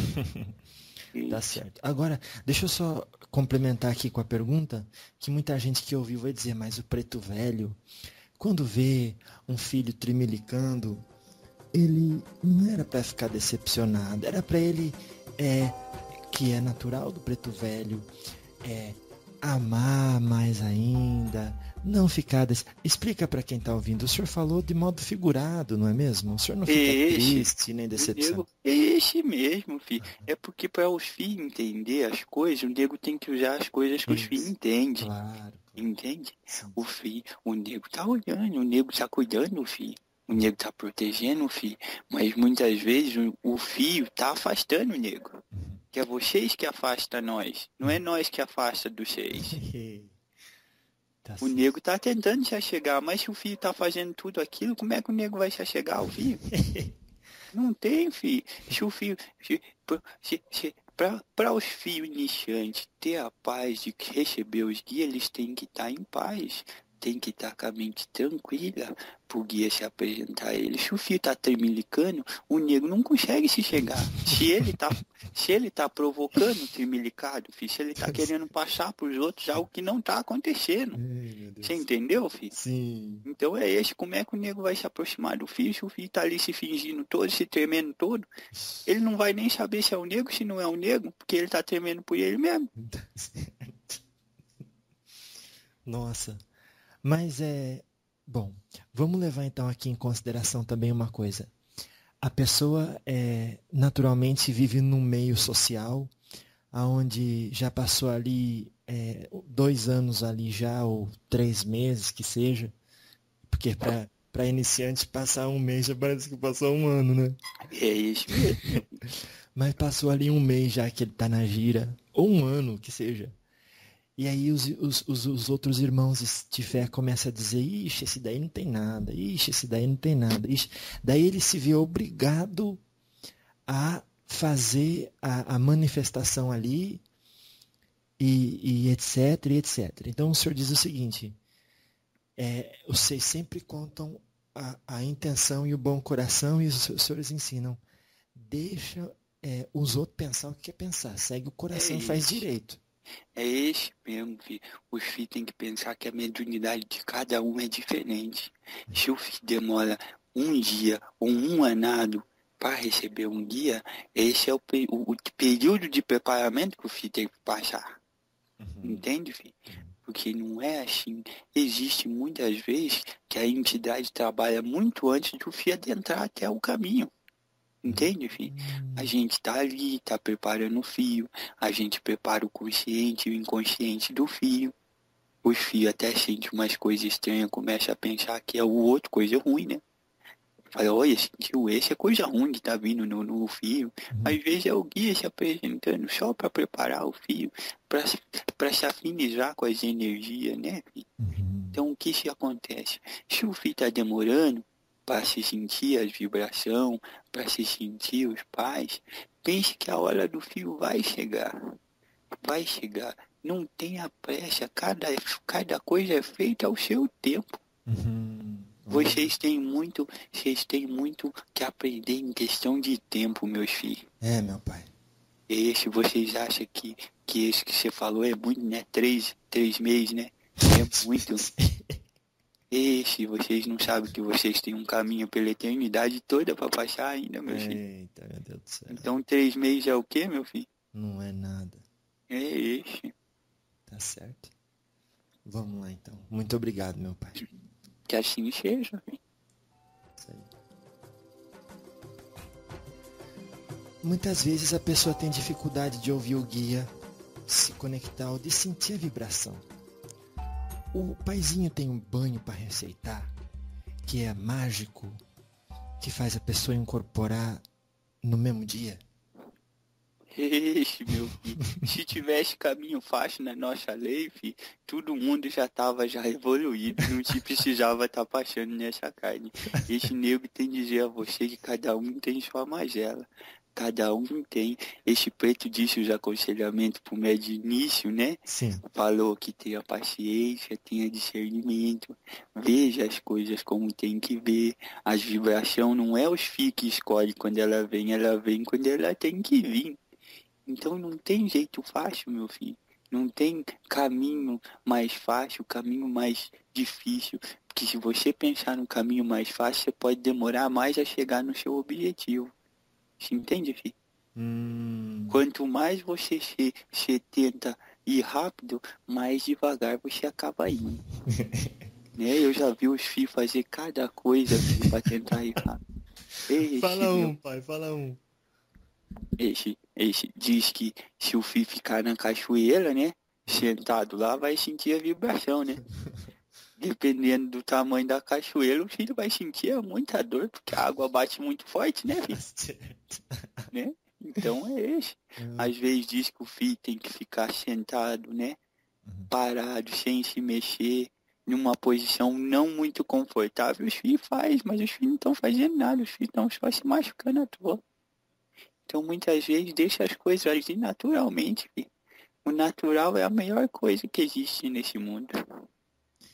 Tá certo. Agora, deixa eu só complementar aqui com a pergunta, que muita gente que ouviu vai dizer, mas o preto velho, quando vê um filho tremilicando, ele não era para ficar decepcionado, era para ele, que é natural do preto velho, amar mais ainda, não ficar... Explica para quem está ouvindo, o senhor falou de modo figurado, não é mesmo? O senhor não fica triste nem decepcionado. Esse mesmo, filho. É porque para os filhos entender as coisas, o nego tem que usar as coisas que os filhos entendem. Claro. Entende? O nego tá olhando, o nego tá cuidando do filho. O nego tá protegendo o filho. Mas muitas vezes o filho tá afastando o nego. Que é vocês que afastam nós. Não é nós que afasta dos seis. O nego tá tentando se achegar, mas se o filho tá fazendo tudo aquilo, como é que o nego vai se achegar ao filho? Não tem, filho. Se o filho... Para os filhos iniciantes ter a paz de receber os guias, eles têm que estar em paz. tem que estar com a mente tranquila pro guia se apresentar a ele. Se o filho tá tremilicando, o nego não consegue se chegar. Se ele tá provocando o tremilicado, filho, se ele tá querendo passar pros outros algo que não tá acontecendo. Você entendeu, filho? Sim. Então é esse, como é que o nego vai se aproximar do filho, se o filho tá ali se fingindo todo, se tremendo todo, ele não vai nem saber se é o nego, se não é o nego, porque ele tá tremendo por ele mesmo. Nossa. Mas bom, vamos levar então aqui em consideração também uma coisa. A pessoa naturalmente vive num meio social, onde já passou ali 2 anos ali já, ou 3 meses que seja, porque para iniciante passar 1 mês já parece que passou 1 ano, né? É isso mesmo. Mas passou ali 1 mês já que ele tá na gira, ou 1 ano que seja. E aí os outros irmãos de fé começam a dizer, ixi, esse daí não tem nada, ixi, esse daí não tem nada. Ixi. Daí ele se vê obrigado a fazer a manifestação ali, e etc, e etc. Então o senhor diz o seguinte, vocês sempre contam a intenção e o bom coração, e os senhores ensinam, deixa os outros pensar o que quer pensar, segue o coração e faz direito. É esse mesmo, filho. Os filhos têm que pensar que a mediunidade de cada um é diferente. Se o filho demora 1 dia ou 1 anado para receber um guia, esse é o período de preparamento que o filho tem que passar. Entende, filho? Porque não é assim. Existe muitas vezes que a entidade trabalha muito antes do filho adentrar até o caminho. Entende, filho? A gente tá ali, tá preparando o fio, a gente prepara o consciente e o inconsciente do fio. Os fios até sentem umas coisas estranhas, começa a pensar que é o outro, coisa ruim, né? Fala, olha, sentiu esse, é coisa ruim que tá vindo no fio. Às vezes é o guia se apresentando só para preparar o fio, para se afinizar com as energias, né, filho? Então o que se acontece? Se o fio tá demorando, para se sentir as vibrações, para se sentir os pais, pense que a hora do fio vai chegar. Vai chegar. Não tenha pressa. Cada coisa é feita ao seu tempo. Vocês têm muito que aprender em questão de tempo, meus filhos. Meu pai. Esse, vocês acham que esse que você falou é muito, né? 3 meses, né? É muito. Esse, vocês não sabem que vocês têm um caminho pela eternidade toda para passar ainda, meu filho. Eita, meu Deus do céu. Então 3 meses é o quê, meu filho? Não é nada. É esse. Tá certo. Vamos lá, então. Muito obrigado, meu pai. Que assim seja, filho. Isso aí. Muitas vezes a pessoa tem dificuldade de ouvir o guia, se conectar ou de sentir a vibração. O paizinho tem um banho para receitar, que é mágico, que faz a pessoa incorporar no mesmo dia? Esse, meu filho. Se tivesse caminho fácil na nossa lei, filho, todo mundo já tava evoluído, não se precisava estar passando nessa carne. Esse nego tem que dizer a você que cada um tem sua magela. Cada um tem. Esse preto disse os aconselhamentos pro médio início, né? Sim. Falou que tenha paciência, tenha discernimento, veja as coisas como tem que ver. As vibrações não é os fios que escolhe quando ela vem quando ela tem que vir. Então não tem jeito fácil, meu filho. Não tem caminho mais fácil, caminho mais difícil. Porque se você pensar no caminho mais fácil, você pode demorar mais a chegar no seu objetivo. Você entende, filho? Quanto mais você se tenta ir rápido, mais devagar você acaba indo. Né? Eu já vi os filhos fazer cada coisa, filho, pra tentar ir rápido. Pai, fala um. Esse diz que se o filho ficar na cachoeira, né? Sentado lá, vai sentir a vibração, né? Dependendo do tamanho da cachoeira, o filho vai sentir muita dor, porque a água bate muito forte, né, filho? Né? Então é esse. Às vezes diz que o filho tem que ficar sentado, né? Parado, sem se mexer, numa posição não muito confortável. Os filhos fazem, mas os filhos não estão fazendo nada, os filhos estão só se machucando à toa. Então muitas vezes deixa as coisas agir naturalmente, filho. O natural é a melhor coisa que existe nesse mundo.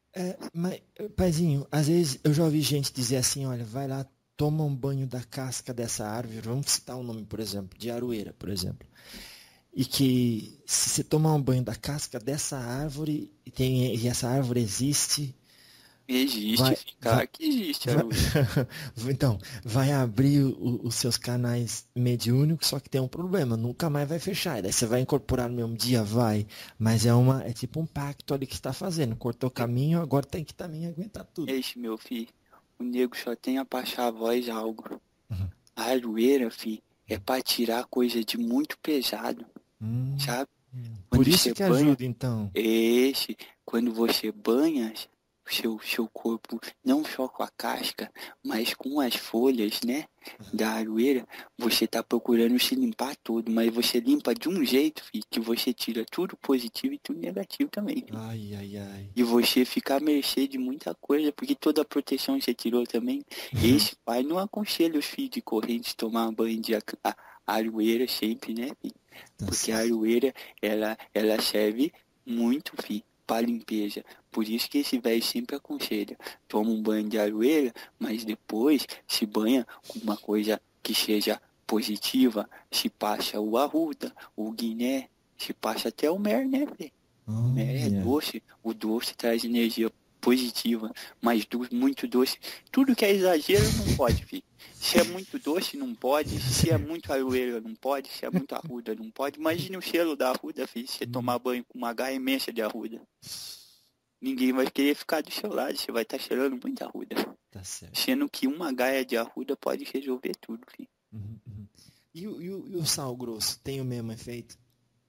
Mas, paizinho, às vezes eu já ouvi gente dizer assim, olha, vai lá, toma um banho da casca dessa árvore, vamos citar um nome, por exemplo, de aroeira, por exemplo. E que se você tomar um banho da casca dessa árvore, e essa árvore existe, Existe, vai, vai, ficar que existe, vai Arueira. então, vai abrir os seus canais mediúnicos, só que tem um problema, nunca mais vai fechar. E daí você vai incorporar no mesmo dia, vai, mas é tipo um pacto ali que está fazendo. Cortou o caminho, agora tem que também aguentar tudo. Eixe, meu filho, o nego só tem a baixar a voz algo. Uhum. A aroeira, filho, é pra tirar coisa de muito pesado, Hum, sabe? por Quando isso você que banha, ajuda, então. quando você banha seu corpo não só com a casca, mas com as folhas, né, da aroeira, você tá procurando se limpar todo, mas você limpa de um jeito, filho, que você tira tudo positivo e tudo negativo também, filho. Ai, ai, ai. E você fica à mercê de muita coisa, porque toda a proteção você tirou também. Esse pai não aconselha os filhos de corrente tomar banho de aroeira sempre, né, filho? Tá Porque a certo. aroeira, ela serve muito, filho, para limpeza. Por isso que esse velho sempre aconselha. Toma um banho de aroeira, mas depois se banha com uma coisa que seja positiva. Se passa o arruda, o guiné, se passa até o mer, né, filho? É Olha. doce, o doce traz energia positiva, mas muito doce. Tudo que é exagero não pode, filho. Se é muito doce, não pode. Se é muito aroeira, não pode. Se é muito arruda, não pode. Imagine o cheiro da arruda, filho. Se você tomar banho com uma garra imensa de arruda. Ninguém vai querer ficar do seu lado. Você vai estar cheirando muito arruda. Tá certo. Sendo que uma gaia de arruda pode resolver tudo, filho. Uhum, uhum. E o sal grosso tem o mesmo efeito?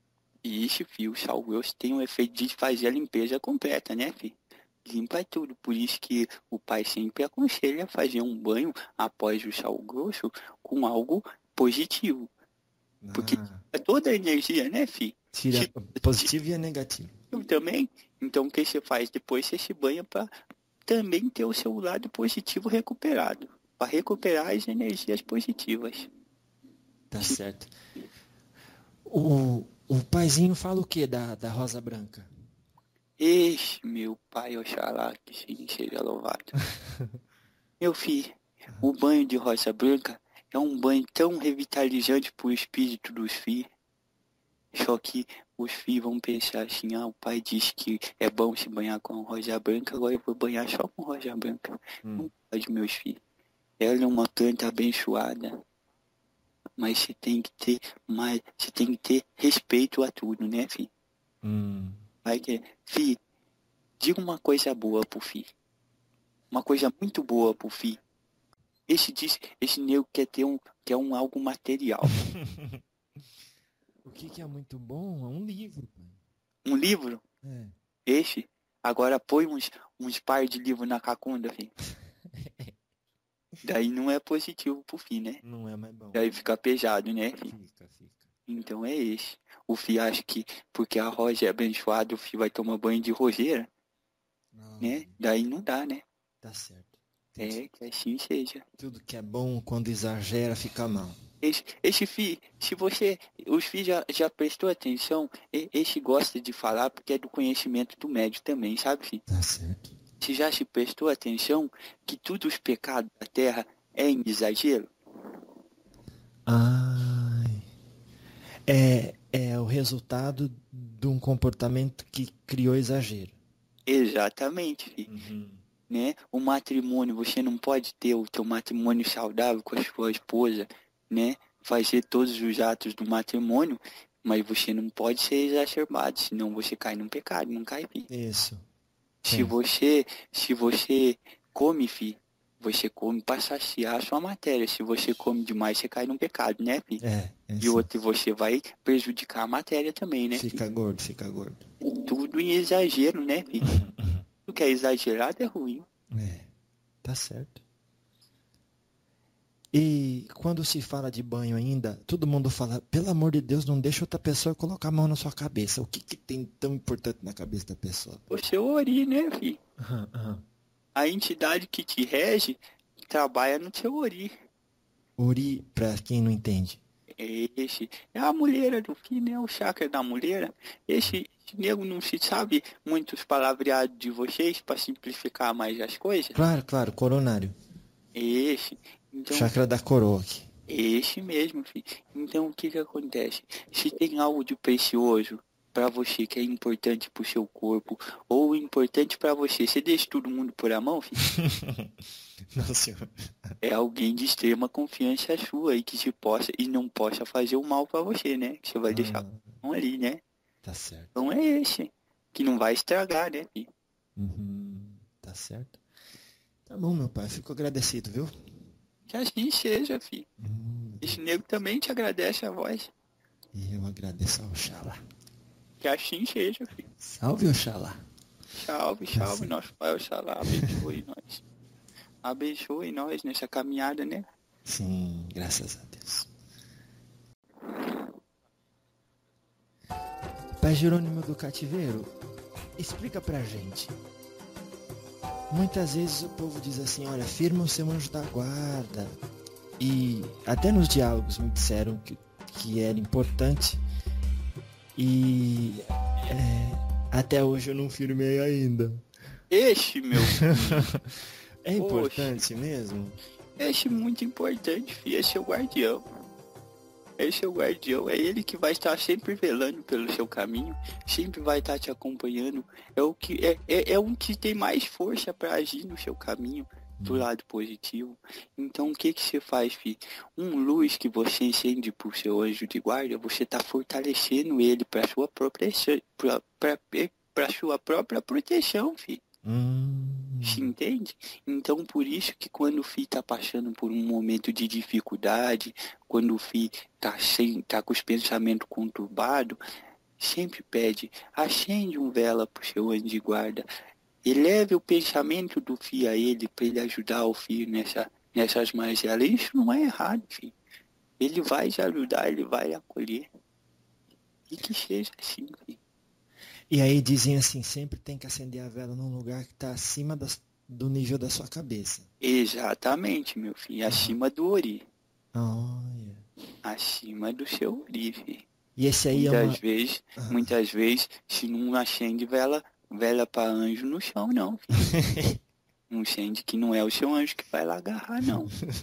E esse fio, o sal grosso, tem o efeito de fazer a limpeza completa, né, filho? Limpa tudo. Por isso que o pai sempre aconselha fazer um banho após o sal grosso com algo positivo. Porque Ah, é toda a energia, né, filho? tira Se positivo e é negativo. também, então o que você faz? Depois você se banha para também ter o seu lado positivo recuperado. Para recuperar as energias positivas. Tá certo. O paizinho fala o que da rosa branca? Esse, meu pai, Oxalá, que seja louvado. Meu filho, o banho de rosa branca é um banho tão revitalizante para o espírito dos filhos. Só que os filhos vão pensar assim, o pai disse que é bom se banhar com rosa branca, agora eu vou banhar só com rosa branca. Não pode, meus filhos. Ela é uma planta abençoada, mas você tem que ter respeito a tudo, né, filho? Hum. Vai que, filho, diga uma coisa boa pro filho. Uma coisa muito boa pro filho. Esse nego quer um algo material. O que é muito bom é um livro, pai. Um livro, É. agora põe uns par de livros na cacunda, filho. Daí não é positivo pro filho, né? Não é mais bom. Daí fica pesado, né, filho? Fica. Então é esse. O filho acha que porque a rosa é abençoada, o filho vai tomar banho de roseira, né? Daí não dá, né? Tá certo. É, que assim seja. Tudo que é bom, quando exagera, fica mal. Esse filho, se você, os filhos já prestou atenção, esse gosta de falar porque é do conhecimento do médio também, sabe, filho? Tá certo. Você já se prestou atenção que todos os pecados da terra é em exagero? Ai. É o resultado de um comportamento que criou exagero. Exatamente, filho. Né? O matrimônio, você não pode ter o teu matrimônio saudável com a sua esposa, né? Fazer todos os atos do matrimônio, mas você não pode ser exacerbado, senão você cai num pecado, não cai, filho. Isso. Se você come, filho, você come para saciar a sua matéria. Se você come demais, você cai num pecado, né, filho? E outro, você vai prejudicar a matéria também, né, Fica filho? gordo, fica gordo. Tudo em exagero, né, filho? Tudo que é exagerado é ruim. Tá certo. E quando se fala de banho ainda, todo mundo fala, pelo amor de Deus, não deixa outra pessoa colocar a mão na sua cabeça. O que tem tão importante na cabeça da pessoa? O seu ori, né, filho? A entidade que te rege trabalha no seu ori. Ori, pra quem não entende. É a mulher do filho, né? O chakra da mulher. Esse nego não se sabe muitos palavreados de vocês para simplificar mais as coisas. Claro, claro, coronário. Esse. Então, Chakra da coroa aqui. esse mesmo, filho. Então, o que que acontece? Se tem algo de precioso para você que é importante pro seu corpo, ou importante para você, você deixa todo mundo por a mão, filho? Não, senhor. É alguém de extrema confiança sua e que te possa e não possa fazer o mal para você, né? Que você vai deixar ali, né? Tá certo. Então é esse. Que não vai estragar, né, filho? Tá certo. Tá bom, meu pai. Fico agradecido, viu? Que assim seja, filho. Esse nego também te agradece a voz. E eu agradeço ao Oxalá. Que assim seja, filho. Salve, Oxalá. Salve, salve, nosso Pai Oxalá. Abençoe nós. Abençoe nós nessa caminhada, né? Sim, graças a Deus. Pai Jerônimo do Cativeiro, explica pra gente. Muitas vezes o povo diz assim, olha, firma o seu anjo da guarda. E até nos diálogos me disseram que era importante. E até hoje eu não firmei ainda. Este, meu filho. É importante mesmo? Este é muito importante, filho. Esse é o guardião. Esse é o guardião. É ele que vai estar sempre velando pelo seu caminho. Sempre vai estar te acompanhando. É o que é um que tem mais força para agir no seu caminho do lado positivo. Então o que você faz, filho? Luz que você acende por seu anjo de guarda, você está fortalecendo ele para sua própria para sua própria proteção, filho. Se entende? Então por isso que quando o filho tá passando por um momento de dificuldade, quando o filho tá com os pensamentos conturbados, sempre pede, acende um vela pro seu anjo de guarda, eleve o pensamento do filho a ele para ele ajudar o filho nessas mazelas. Isso não é errado, filho. Ele vai te ajudar, ele vai acolher. E que seja assim, filho. E aí dizem assim, sempre tem que acender a vela num lugar que está acima do nível da sua cabeça. Exatamente, meu filho. Acima do ori. Olha. Acima do seu ori, filho. E esse aí muitas vezes, se não acende vela para anjo no chão, não, filho. Não acende que não é o seu anjo que vai lá agarrar, não.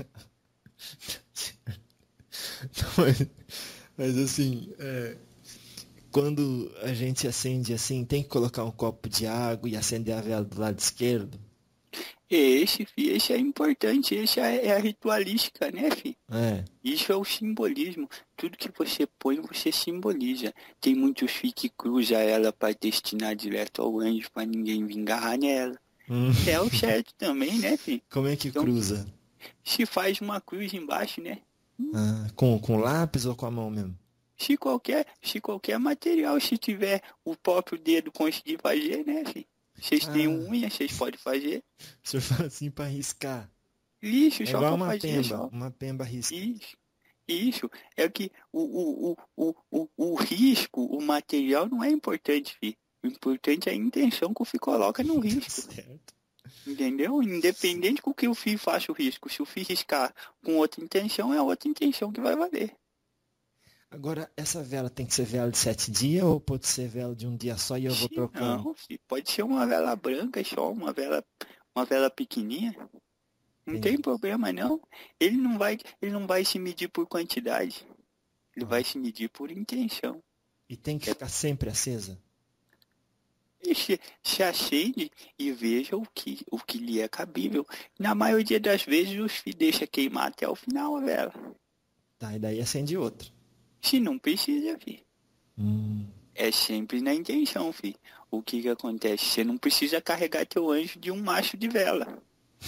Mas assim, quando a gente acende assim, tem que colocar um copo de água e acender a vela do lado esquerdo? Esse é importante, esse é a ritualística, né, filho? Isso é o simbolismo. Tudo que você põe, você simboliza. Tem muitos filhos que cruzam ela para destinar direto ao anjo, para ninguém vir agarrar nela. É o certo também, né, filho? Como é que então, cruza? Se faz uma cruz embaixo, né? Com lápis ou com a mão mesmo? Se qualquer material, se tiver o próprio dedo conseguir fazer, né, filho? Vocês têm unha, vocês podem fazer. O senhor fala assim para riscar. Isso, só igual uma pemba risca. Isso. É que o risco, o material não é importante, filho. O importante é a intenção que o filho coloca no risco. Certo. Entendeu? Independente com que o filho faça o risco. Se o filho riscar com outra intenção, é outra intenção que vai valer. Agora, essa vela tem que ser vela de 7 dias ou pode ser vela de um dia só e eu vou trocando? Não, filho, pode ser uma vela branca só, uma vela pequenininha. Não tem problema, não. Ele não vai se medir por quantidade. Ele vai se medir por intenção. E tem que ficar sempre acesa? E se acende e veja o que lhe é cabível. Na maioria das vezes, os filhos deixam queimar até o final a vela. Tá, e daí acende outra. Se não precisa, filho. É sempre na intenção, filho. O que acontece? Você não precisa carregar teu anjo de um macho de vela.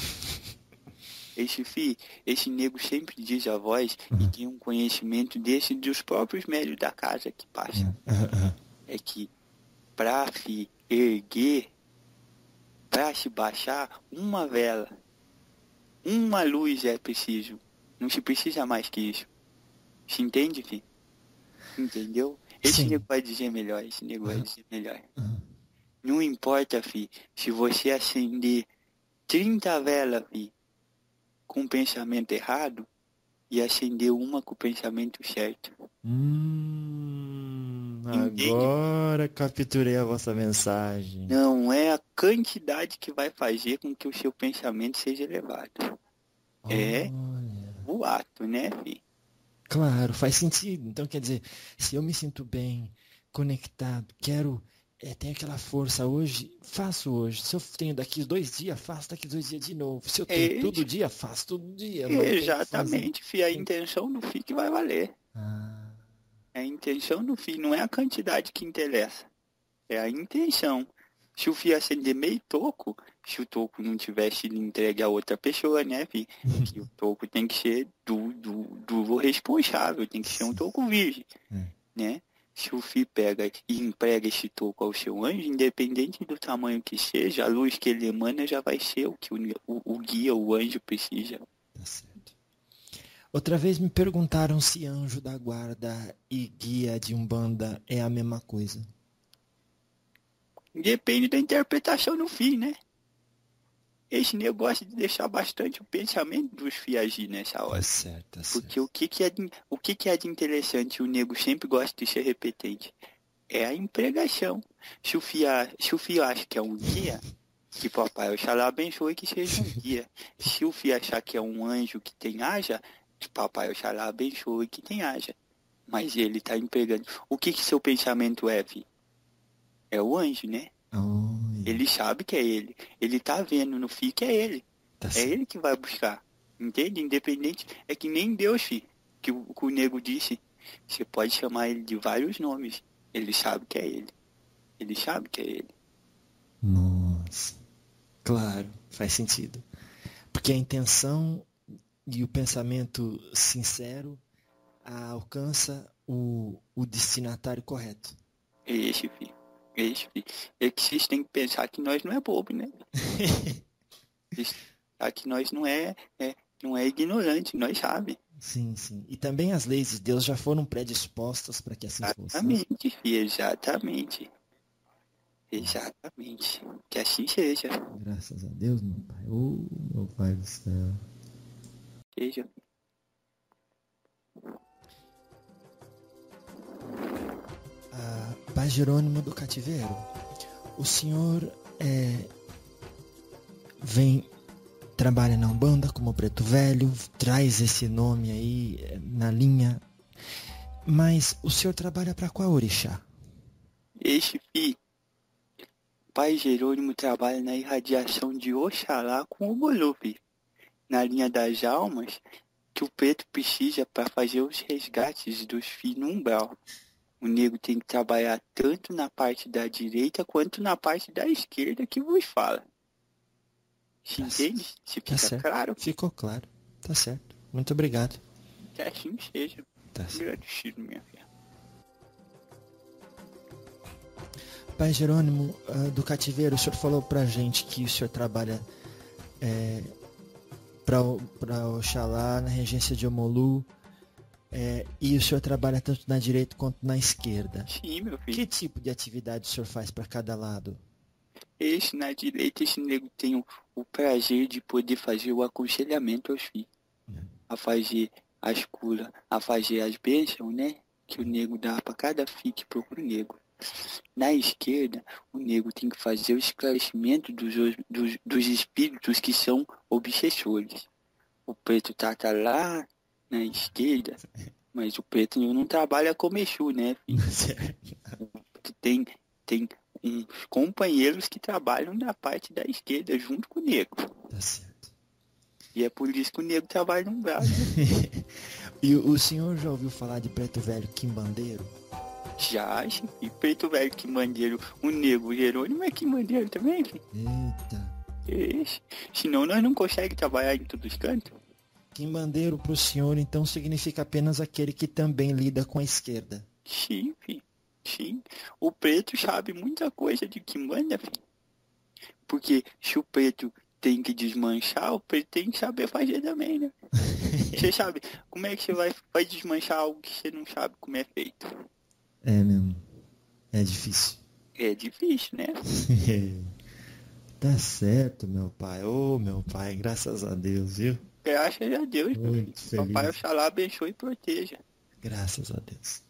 Esse nego sempre diz a voz e tem um conhecimento dos próprios médios da casa que passa. É que pra se erguer, pra se baixar, uma vela, uma luz é preciso. Não se precisa mais que isso. Se entende, filho? Entendeu? Esse nego vai dizer melhor, Não importa, filho, se você acender 30 velas, filho, com pensamento errado, e acender uma com o pensamento certo. Entende? Agora capturei a vossa mensagem. Não é a quantidade que vai fazer com que o seu pensamento seja elevado. É Olha. o ato, né, filho? Claro, faz sentido. Então, quer dizer, se eu me sinto bem, conectado, quero, tenho aquela força hoje, faço hoje. Se eu tenho daqui 2 dias, faço daqui 2 dias de novo. Se eu tenho todo dia, faço todo dia. Mas Exatamente, filho. A intenção do filho que vai valer. Ah, É a intenção do filho, não é a quantidade que interessa. É a intenção. Se o filho acender meio toco, se o toco não tiver sido entregue a outra pessoa, né, filho? Que o toco tem que ser do responsável, tem que ser um toco virgem, né? Se o filho pega e emprega esse toco ao seu anjo, independente do tamanho que seja, a luz que ele emana já vai ser o que o guia, o anjo precisa. tá certo. Outra vez me perguntaram se anjo da guarda e guia de Umbanda é a mesma coisa. Depende da interpretação do filho, né? Esse negócio de deixar bastante o pensamento dos filhos agir nessa hora. Tá certo. Porque o que é de interessante, o nego sempre gosta de ser repetente, é a empregação. Se o filho acha que é um guia, que papai Oxalá abençoe que seja um guia. Se o filho achar que é um anjo que tem haja, que papai Oxalá abençoe que tem haja. Mas ele está empregando. O que seu pensamento é, filho? É o anjo, né? Ele sabe que é ele. Ele tá vendo no filho que é ele. Tá é ele que vai buscar. Entende? Independente. É que nem Deus, filho. Que o nego disse. Você pode chamar ele de vários nomes. Ele sabe que é ele. Ele sabe que é ele. Nossa. Claro, faz sentido. Porque a intenção e o pensamento sincero alcança o destinatário correto. Esse, filho. É que vocês têm que pensar que nós não é bobo, né? Que nós não é ignorante, nós sabe. Sim. E também as leis de Deus já foram predispostas para que assim fosse. Exatamente, filho, exatamente. Que assim seja. Graças a Deus, meu Pai. Oh, meu Pai do céu. Seja. Pai Jerônimo do Cativeiro, o senhor trabalha na Umbanda como Preto Velho, traz esse nome aí na linha, mas o senhor trabalha para qual orixá? Pai Jerônimo trabalha na irradiação de Oxalá com o Bolô, na linha das almas que o preto precisa para fazer os resgates dos filhos no umbral. O nego tem que trabalhar tanto na parte da direita quanto na parte da esquerda que vos fala. Se entende? Se fica claro? Ficou claro. Tá certo. Muito obrigado. Que assim seja. Tá certo. Agradecido, minha filha. Pai Jerônimo do Cativeiro, o senhor falou pra gente que o senhor trabalha para Oxalá na regência de Omolu. E o senhor trabalha tanto na direita quanto na esquerda. Sim, meu filho. Que tipo de atividade o senhor faz para cada lado? Na direita, esse nego tem o prazer de poder fazer o aconselhamento aos filhos. A fazer as curas, a fazer as bênçãos, né? Que o nego dá para cada filho que procura o nego. Na esquerda, o nego tem que fazer o esclarecimento dos espíritos que são obsessores. O preto tá lá na esquerda, mas o preto não trabalha como Exu, né, filho? Tem uns companheiros que trabalham na parte da esquerda junto com o nego. Tá certo. E é por isso que o nego trabalha no braço. E o senhor já ouviu falar de Preto Velho Quimbandeiro? Já, e Preto Velho Quimbandeiro, o nego Jerônimo é Quimbandeiro também, filho. Eita. Senão nós não conseguimos trabalhar em todos os cantos. Quimbandeiro para o senhor, então, significa apenas aquele que também lida com a esquerda. Sim, filho. Sim. O preto sabe muita coisa de Quimbanda, filho. Porque se o preto tem que desmanchar, o preto tem que saber fazer também, né? Você sabe, como é que você vai desmanchar algo que você não sabe como é feito? É mesmo. É difícil. É difícil, né? Tá certo, meu pai. Ô, meu pai, graças a Deus, viu? Graças a Deus, meu filho. Muito feliz. Papai Oxalá abençoe e proteja. Graças a Deus.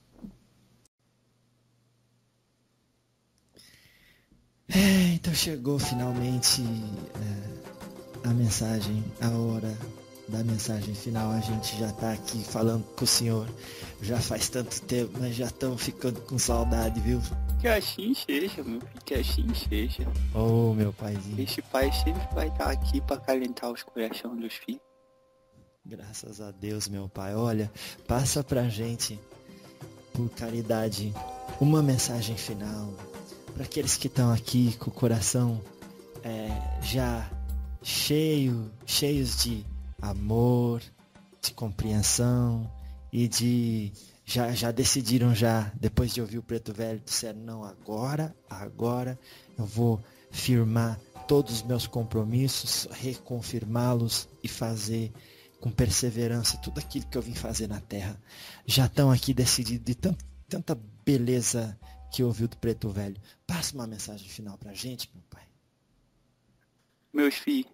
Então chegou finalmente a mensagem, a hora da mensagem final. A gente já tá aqui falando com o senhor já faz tanto tempo, mas já estamos ficando com saudade, viu? Que assim seja, meu filho, que assim seja. Oh, meu paizinho. Esse pai sempre vai estar aqui para acalentar os corações dos filhos. Graças a Deus, meu pai. Olha, passa pra gente, por caridade, uma mensagem final para aqueles que estão aqui com o coração já cheios de amor, de compreensão e de já decidiram já, depois de ouvir o Preto Velho, disseram, não, agora eu vou firmar todos os meus compromissos, reconfirmá-los e fazer com perseverança tudo aquilo que eu vim fazer na terra. Já estão aqui decididos de tanta beleza que ouviu do Preto Velho. Passa uma mensagem final pra gente, meu pai. Meus filhos,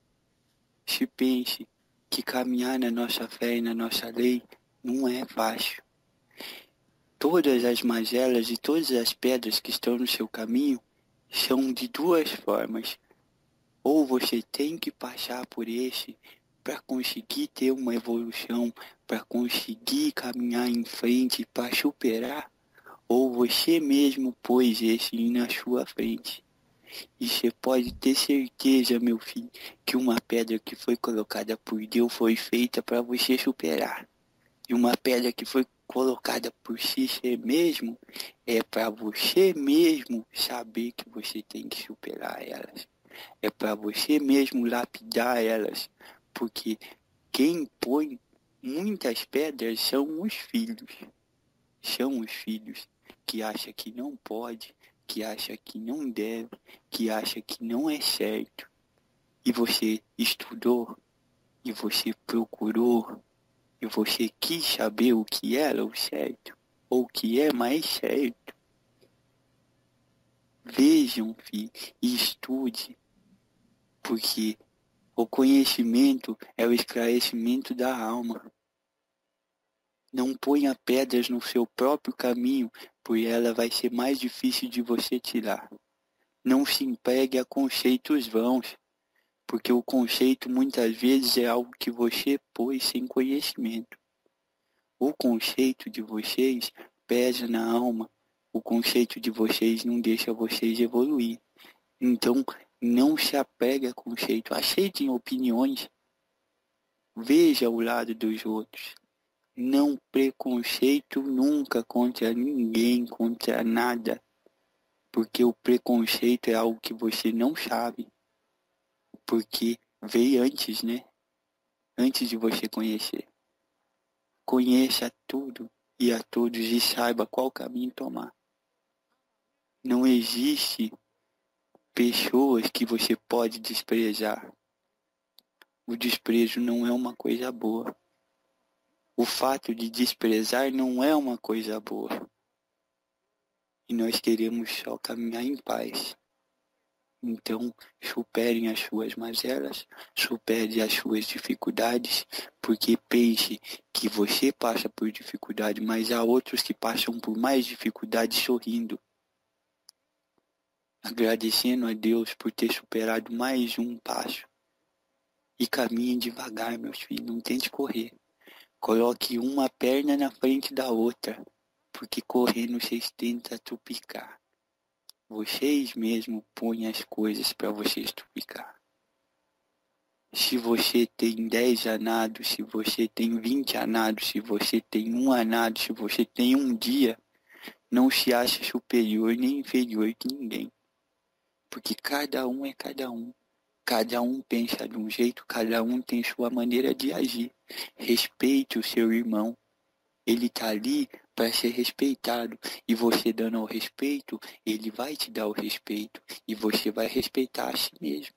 se pense que caminhar na nossa fé e na nossa lei não é fácil. Todas as mazelas e todas as pedras que estão no seu caminho são de duas formas. Ou você tem que passar por esse para conseguir ter uma evolução, para conseguir caminhar em frente, para superar, ou você mesmo pôs esse na sua frente. E você pode ter certeza, meu filho, que uma pedra que foi colocada por Deus foi feita para você superar. E uma pedra que foi colocada por si mesmo é para você mesmo saber que você tem que superar elas. É para você mesmo lapidar elas. Porque quem põe muitas pedras são os filhos. São os filhos que acham que não pode, que acham que não deve, que acham que não é certo. E você estudou, e você procurou, e você quis saber o que era o certo, ou o que é mais certo. Vejam, filho, e estude, porque o conhecimento é o esclarecimento da alma. Não ponha pedras no seu próprio caminho, pois ela vai ser mais difícil de você tirar. Não se empregue a conceitos vãos, porque o conceito muitas vezes é algo que você pôs sem conhecimento. O conceito de vocês pesa na alma, o conceito de vocês não deixa vocês evoluir. Então, não se apegue a conceito, aceitem opiniões, veja o lado dos outros. Não preconceito nunca contra ninguém, contra nada, porque o preconceito é algo que você não sabe, porque veio antes, né? Antes de você conhecer. Conheça tudo e a todos e saiba qual caminho tomar. Não existe pessoas que você pode desprezar. O desprezo não é uma coisa boa. O fato de desprezar não é uma coisa boa. E nós queremos só caminhar em paz. Então, superem as suas mazelas, superem as suas dificuldades, porque pense que você passa por dificuldade, mas há outros que passam por mais dificuldades sorrindo. Agradecendo a Deus por ter superado mais um passo. E caminhe devagar, meus filhos, não tente correr. Coloque uma perna na frente da outra, porque correndo vocês tentam trupicar. Vocês mesmos põem as coisas para vocês trupicar. Se você tem 10 anados, se você tem 20 anados, se você tem um anado, se você tem um dia, não se acha superior nem inferior que ninguém. Porque cada um é cada um. Cada um pensa de um jeito, cada um tem sua maneira de agir. Respeite o seu irmão. Ele está ali para ser respeitado. E você dando o respeito, ele vai te dar o respeito. E você vai respeitar a si mesmo.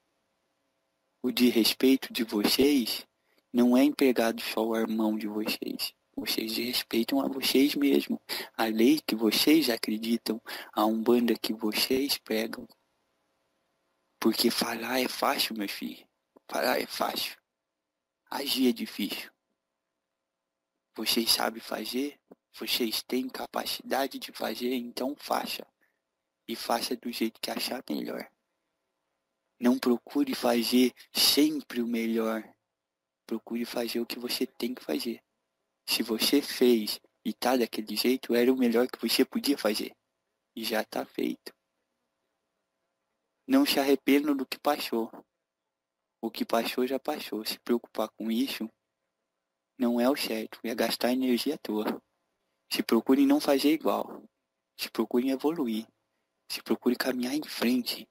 O de respeito de vocês não é empregado só ao irmão de vocês. Vocês respeitam a vocês mesmos. A lei que vocês acreditam, a umbanda que vocês pregam. Porque falar é fácil, meu filho. Falar é fácil. Agir é difícil. Vocês sabem fazer, vocês têm capacidade de fazer, então faça. E faça do jeito que achar melhor. Não procure fazer sempre o melhor. Procure fazer o que você tem que fazer. Se você fez e tá daquele jeito, era o melhor que você podia fazer. E já tá feito. Não se arrependa do que passou. O que passou já passou. Se preocupar com isso não é o certo. É gastar energia à toa. Se procure não fazer igual. Se procure evoluir. Se procure caminhar em frente.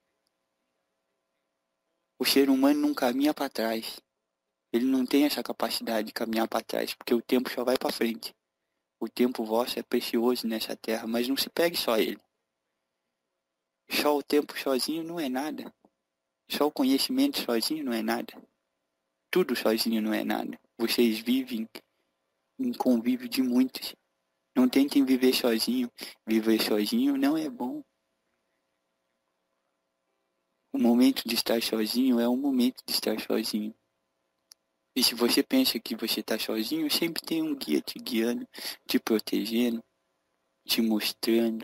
O ser humano não caminha para trás. Ele não tem essa capacidade de caminhar para trás, porque o tempo só vai para frente. O tempo vosso é precioso nessa terra, mas não se pegue só ele. Só o tempo sozinho não é nada. Só o conhecimento sozinho não é nada. Tudo sozinho não é nada. Vocês vivem em convívio de muitos. Não tentem viver sozinho. Viver sozinho não é bom. O momento de estar sozinho é o momento de estar sozinho. E se você pensa que você está sozinho, sempre tem um guia te guiando, te protegendo, te mostrando.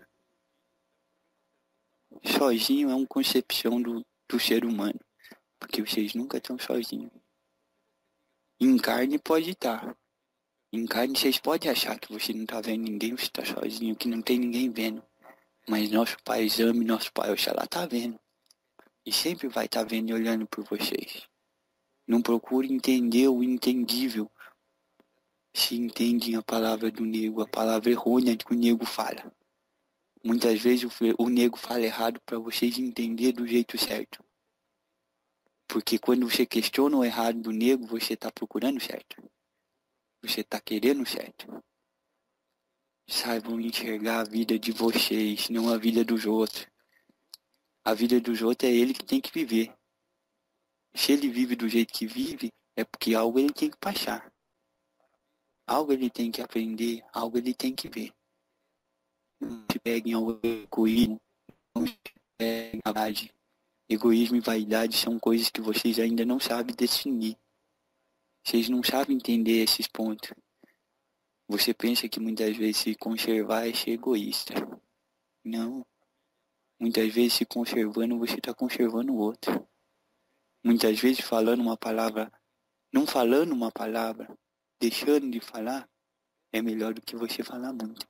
Sozinho é uma concepção do ser humano, porque vocês nunca estão sozinhos. Em carne pode estar. Em carne vocês podem achar que você não está vendo ninguém, você está sozinho, que não tem ninguém vendo. Mas nosso Pai Exame, nosso Pai Oxalá está vendo. E sempre vai estar vendo e olhando por vocês. Não procure entender o entendível. Se entendem a palavra do nego, a palavra errônea que o nego fala. Muitas vezes o nego fala errado para vocês entender do jeito certo. Porque quando você questiona o errado do nego, você está procurando certo. Você está querendo certo. Saibam enxergar a vida de vocês, não a vida dos outros. A vida dos outros é ele que tem que viver. Se ele vive do jeito que vive, é porque algo ele tem que passar. Algo ele tem que aprender, algo ele tem que ver. Não se peguem ao egoísmo, não se peguem à vaidade. Egoísmo e vaidade são coisas que vocês ainda não sabem definir. Vocês não sabem entender esses pontos. Você pensa que muitas vezes se conservar é ser egoísta. Não. Muitas vezes se conservando, você está conservando o outro. Muitas vezes falando uma palavra, não falando uma palavra, deixando de falar, é melhor do que você falar muito.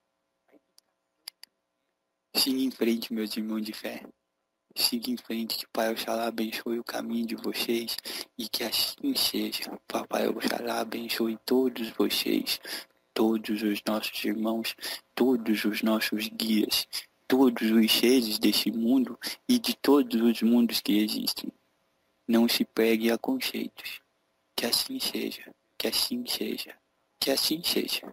Siga em frente, meus irmãos de fé. Siga em frente, que Pai Oxalá abençoe o caminho de vocês e que assim seja. Papai Oxalá abençoe todos vocês, todos os nossos irmãos, todos os nossos guias, todos os seres desse mundo e de todos os mundos que existem. Não se pegue a conceitos. Que assim seja, que assim seja, que assim seja.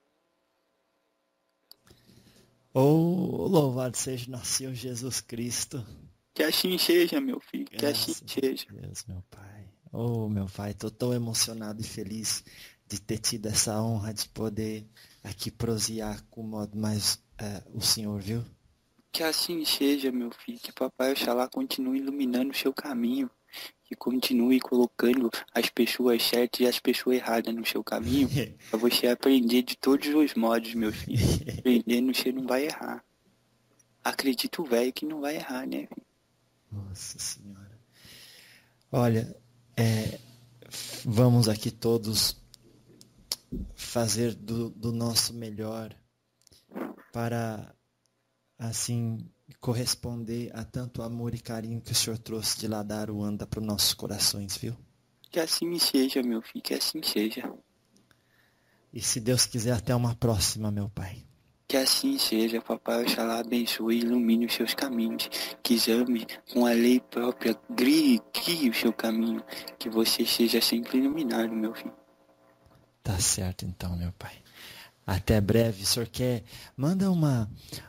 Oh, louvado seja nosso Senhor Jesus Cristo. Que assim seja, meu filho, que assim seja. Deus, meu Pai. Oh, meu Pai, estou tão emocionado e feliz de ter tido essa honra de poder aqui prosear com o modo mais o Senhor, viu? Que assim seja, meu filho, que Papai Oxalá continue iluminando o seu caminho, que continue colocando as pessoas certas e as pessoas erradas no seu caminho, para você aprender de todos os modos, meu filho. Aprendendo, você não vai errar. Acredita o velho que não vai errar, né, filho? Nossa Senhora. Olha, vamos aqui todos fazer do nosso melhor para, assim, corresponder a tanto amor e carinho que o Senhor trouxe de lá da Aruanda para os nossos corações, viu? Que assim seja, meu filho, que assim seja. E se Deus quiser, até uma próxima, meu Pai. Que assim seja, Papai Oxalá abençoe e ilumine os seus caminhos, que exame com a lei própria, guie o seu caminho, que você seja sempre iluminado, meu filho. Tá certo então, meu Pai. Até breve. O senhor quer... Manda uma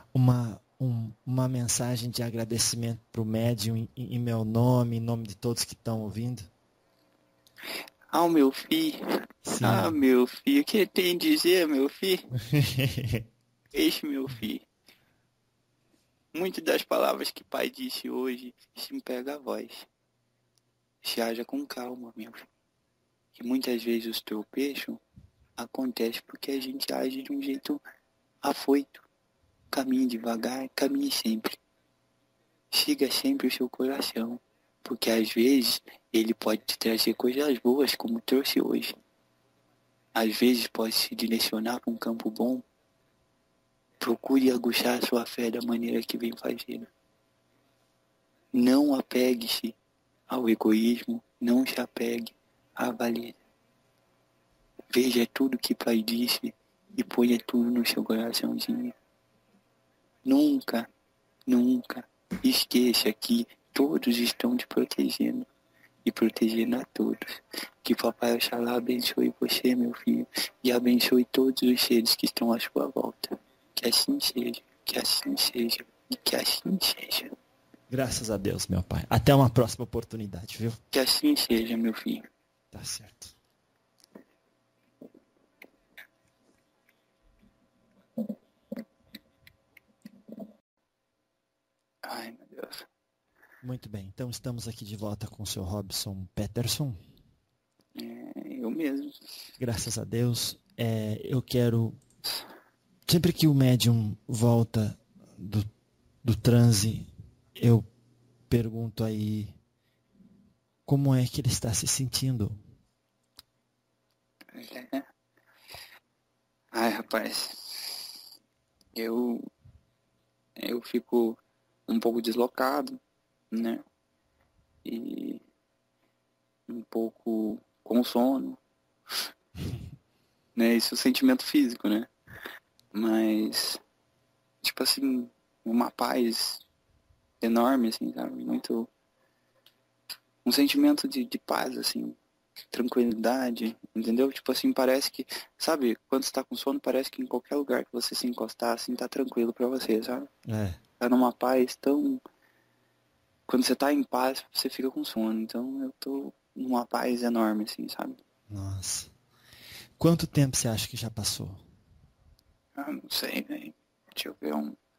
mensagem de agradecimento para o médium em meu nome, em nome de todos que estão ouvindo? Ah, meu filho. Sim. Ah, meu filho. O que tem a dizer, meu filho? Eixe, meu filho. Muitas das palavras que pai disse hoje, se me pega a voz. Se haja com calma, meu filho. E muitas vezes os tropeços acontecem porque a gente age de um jeito afoito. Caminhe devagar, caminhe sempre. Siga sempre o seu coração, porque às vezes ele pode te trazer coisas boas, como trouxe hoje. Às vezes pode se direcionar para um campo bom. Procure aguçar a sua fé da maneira que vem fazendo. Não apegue-se ao egoísmo, não se apegue à avareza. Veja tudo que Pai disse e ponha tudo no seu coraçãozinho. Nunca, nunca esqueça que todos estão te protegendo e protegendo a todos. Que Papai Oxalá abençoe você, meu filho, e abençoe todos os seres que estão à sua volta. Que assim seja, que assim seja e que assim seja. Graças a Deus, meu pai. Até uma próxima oportunidade, viu? Que assim seja, meu filho. Tá certo. Ai, meu Deus. Muito bem, então estamos aqui de volta com o seu Robson Peterson. Eu mesmo. Graças a Deus. Eu quero... Sempre que o médium volta do transe, eu pergunto aí como é que ele está se sentindo. Ai, rapaz. Eu fico um pouco deslocado, né? E um pouco com sono. Né? Isso é um sentimento físico, né? Mas, tipo assim, uma paz enorme, assim, sabe? Muito... Um sentimento de paz, assim, tranquilidade, entendeu? Tipo assim, parece que... Sabe, quando você tá com sono, parece que em qualquer lugar que você se encostar, assim, tá tranquilo pra você, sabe? Tá numa paz tão... Quando você tá em paz, você fica com sono. Então, eu tô numa paz enorme, assim, sabe? Nossa. Quanto tempo você acha que já passou? Não sei, velho. Deixa eu ver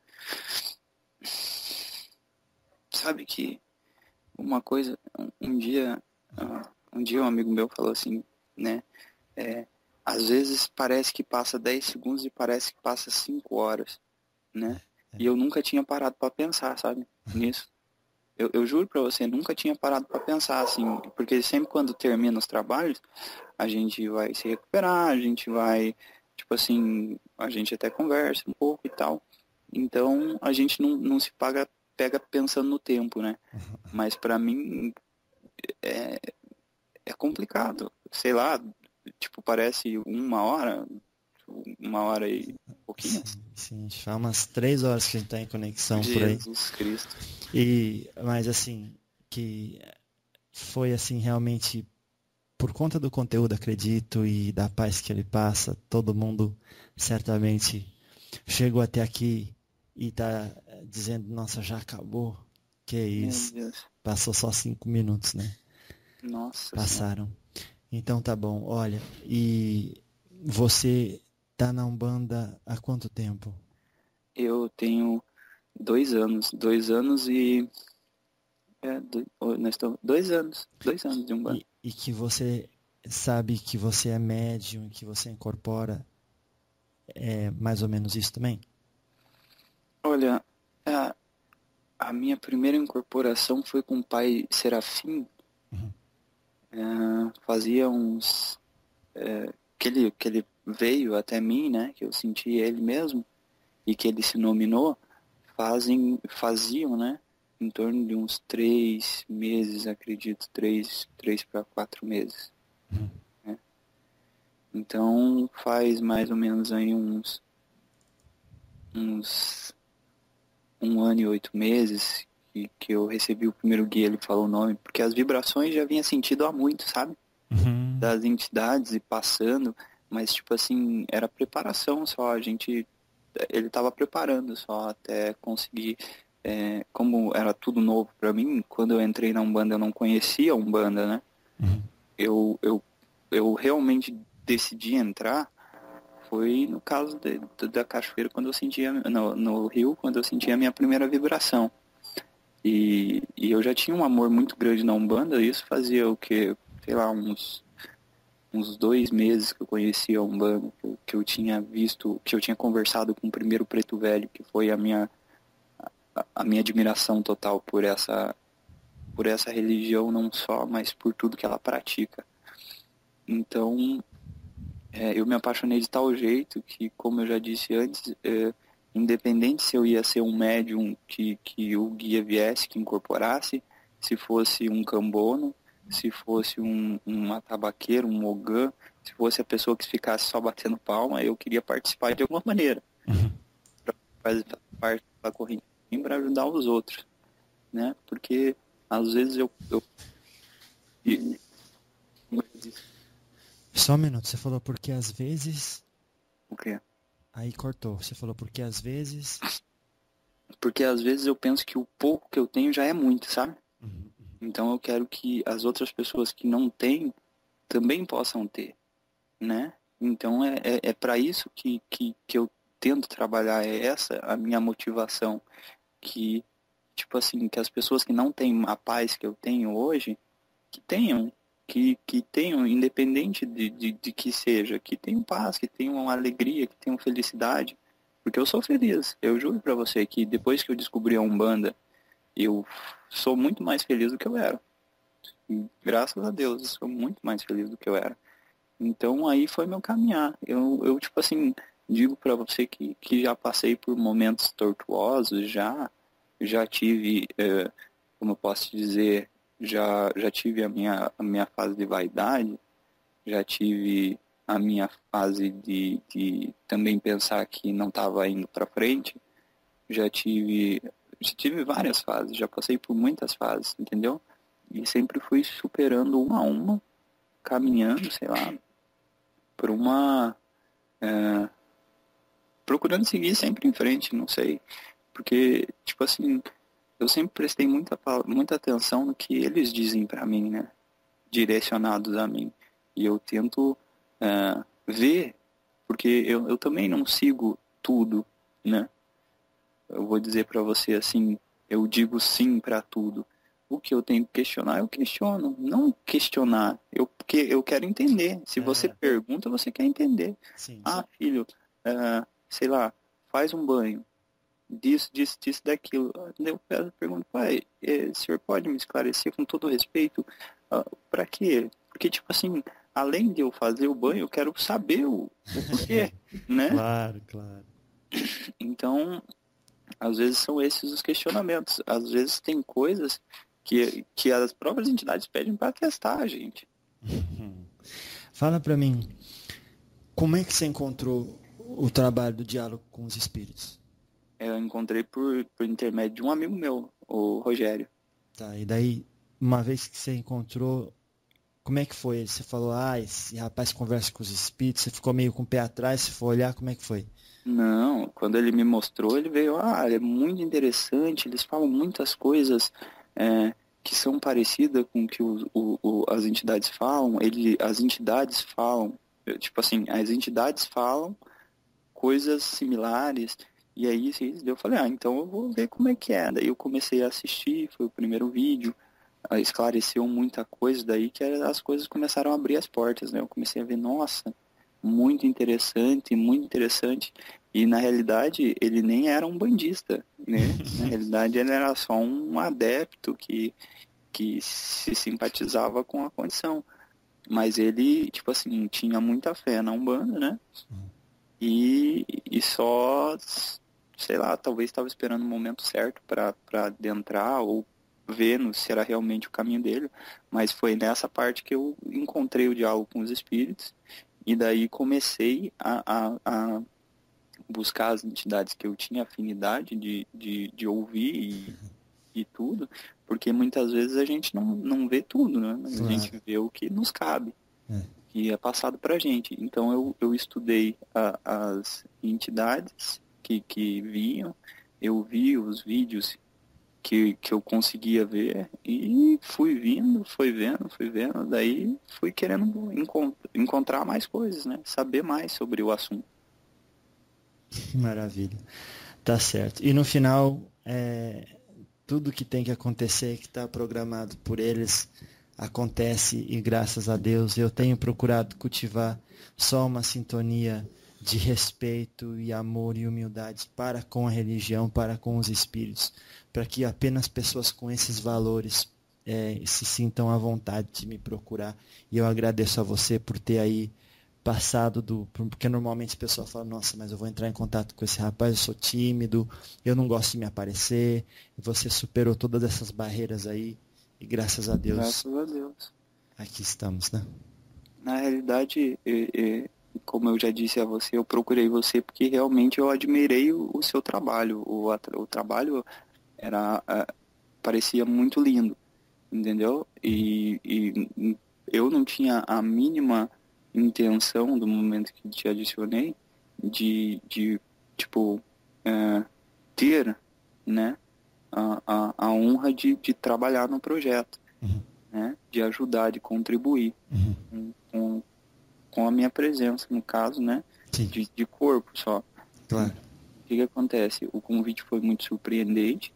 Sabe que uma coisa, um dia um amigo meu falou assim, né? Às vezes parece que passa 10 segundos e parece que passa 5 horas, né? E eu nunca tinha parado pra pensar, sabe? Nisso. Eu juro pra você, nunca tinha parado pra pensar, assim, porque sempre quando termina os trabalhos, a gente vai se recuperar, a gente vai, tipo assim, a gente até conversa um pouco e tal. Então, a gente não se pega pensando no tempo, né? Mas pra mim, é complicado. Sei lá, tipo, parece uma hora e pouquinho. Sim, faz umas 3 horas que a gente tá em conexão por aí. Jesus Cristo. Mas assim, que foi assim, realmente, por conta do conteúdo, acredito, e da paz que ele passa, todo mundo certamente chegou até aqui e tá dizendo, nossa, já acabou. Que isso. Passou só 5 minutos, né? Nossa. Passaram. Senhora. Então tá bom, olha, e você tá na Umbanda há quanto tempo? Eu tenho 2 anos. 2 anos e... nós estamos 2 anos. 2 anos de Umbanda. E que você sabe que você é médium, que você incorpora, mais ou menos isso também? Olha, a minha primeira incorporação foi com o pai Serafim. Fazia uns... que ele veio até mim, né? Que eu senti ele mesmo. E que ele se nominou. Faziam, né? Em torno de uns 3 meses, acredito. 3 para 4 meses. Né? Então, faz mais ou menos aí uns 1 ano e 8 meses que eu recebi o primeiro guia, ele falou o nome, porque as vibrações já vinha sentido há muito, sabe? Das entidades e passando, mas tipo assim, era preparação só, ele tava preparando só até conseguir, como era tudo novo pra mim, quando eu entrei na Umbanda eu não conhecia a Umbanda, né? Eu realmente decidi entrar, foi no caso da cachoeira, quando eu sentia, no rio, quando eu sentia a minha primeira vibração. E eu já tinha um amor muito grande na Umbanda, isso fazia o que, sei lá, uns uns 2 meses que eu conheci a Umbanda, que eu tinha visto, que eu tinha conversado com o primeiro preto velho, que foi a minha admiração total por essa religião não só, mas por tudo que ela pratica. Então, eu me apaixonei de tal jeito que, como eu já disse antes, independente se eu ia ser um médium que o guia viesse, que incorporasse, se fosse um cambono, se fosse um atabaqueiro, um ogã, se fosse a pessoa que ficasse só batendo palma, eu queria participar de alguma maneira. Para fazer parte da corrente, para ajudar os outros, né? Porque às vezes Só um minuto, você falou porque às vezes... O quê? Aí cortou, você falou porque às vezes... Porque às vezes eu penso que o pouco que eu tenho já é muito, sabe? Então eu quero que as outras pessoas que não têm também possam ter, né? Então é para isso que eu tento trabalhar, é essa a minha motivação, que, tipo assim, que as pessoas que não têm a paz que eu tenho hoje, que tenham, que tenham, independente de que seja, que tenham paz, que tenham alegria, que tenham felicidade, porque eu sou feliz. Eu juro pra você que depois que eu descobri a Umbanda, eu sou muito mais feliz do que eu era. E, graças a Deus, eu sou muito mais feliz do que eu era. Então aí foi meu caminhar. Eu tipo assim, digo pra você que já passei por momentos tortuosos, já tive, como eu posso te dizer, já tive a minha fase de vaidade, já tive a minha fase de também pensar que não estava indo para frente, já tive várias fases, já passei por muitas fases, entendeu? E sempre fui superando uma a uma, caminhando, sei lá, por procurando seguir sempre em frente, não sei, porque, tipo assim, eu sempre prestei muita atenção no que eles dizem para mim, né? Direcionados a mim. E eu tento ver, porque eu também não sigo tudo, né? Eu vou dizer para você assim, eu digo sim para tudo. O que eu tenho que questionar, eu questiono. Não questionar, porque eu quero entender. Se você pergunta, você quer entender. Sim. Filho, sei lá, faz um banho. Disso, daquilo. Eu pergunto, pai, o senhor pode me esclarecer com todo respeito? Para quê? Porque, tipo assim, além de eu fazer o banho, eu quero saber o porquê, né? Claro. Então, às vezes são esses os questionamentos. Às vezes tem coisas que as próprias entidades pedem para testar a gente. Fala para mim, como é que você encontrou o trabalho do diálogo com os espíritos? Eu encontrei por intermédio de um amigo meu, o Rogério. Tá, e daí, uma vez que você encontrou, como é que foi? Você falou, esse rapaz conversa com os espíritos, você ficou meio com o pé atrás, você foi olhar, como é que foi? Não, quando ele me mostrou, ele veio, é muito interessante, eles falam muitas coisas que são parecidas com o que as entidades falam, as entidades falam, tipo assim, as entidades falam coisas similares. E aí eu falei, então eu vou ver como é que é. Daí eu comecei a assistir, foi o primeiro vídeo, esclareceu muita coisa, daí que as coisas começaram a abrir as portas, né? Eu comecei a ver, nossa, muito interessante. E na realidade ele nem era um bandista, né? Na realidade ele era só um adepto que se simpatizava com a condição. Mas ele, tipo assim, tinha muita fé na Umbanda, né? E só, sei lá, talvez estava esperando o momento certo para adentrar ou ver se era realmente o caminho dele, mas foi nessa parte que eu encontrei o diálogo com os espíritos e daí comecei a buscar as entidades que eu tinha afinidade de ouvir e tudo, porque muitas vezes a gente não vê tudo, né? A gente vê o que nos cabe. Que é passado pra gente. Então eu estudei as entidades que vinham, eu vi os vídeos que eu conseguia ver e fui vendo, daí fui querendo encontrar mais coisas, né? Saber mais sobre o assunto. Maravilha. Tá certo. E no final, tudo que tem que acontecer, que está programado por eles, acontece e graças a Deus eu tenho procurado cultivar só uma sintonia de respeito e amor e humildade para com a religião, para com os espíritos, para que apenas pessoas com esses valores se sintam à vontade de me procurar. E eu agradeço a você por ter aí passado porque normalmente as pessoas falam, nossa, mas eu vou entrar em contato com esse rapaz, eu sou tímido, eu não gosto de me aparecer. E você superou todas essas barreiras aí e graças a Deus. Graças a Deus. Aqui estamos, né? Na realidade, como eu já disse a você, eu procurei você porque realmente eu admirei o seu trabalho. O trabalho parecia muito lindo, entendeu? E eu não tinha a mínima intenção, do momento que te adicionei, de tipo, ter, né, a honra de trabalhar no projeto, né, de ajudar, de contribuir com a minha presença, no caso, né, de corpo só. Claro. O que acontece? O convite foi muito surpreendente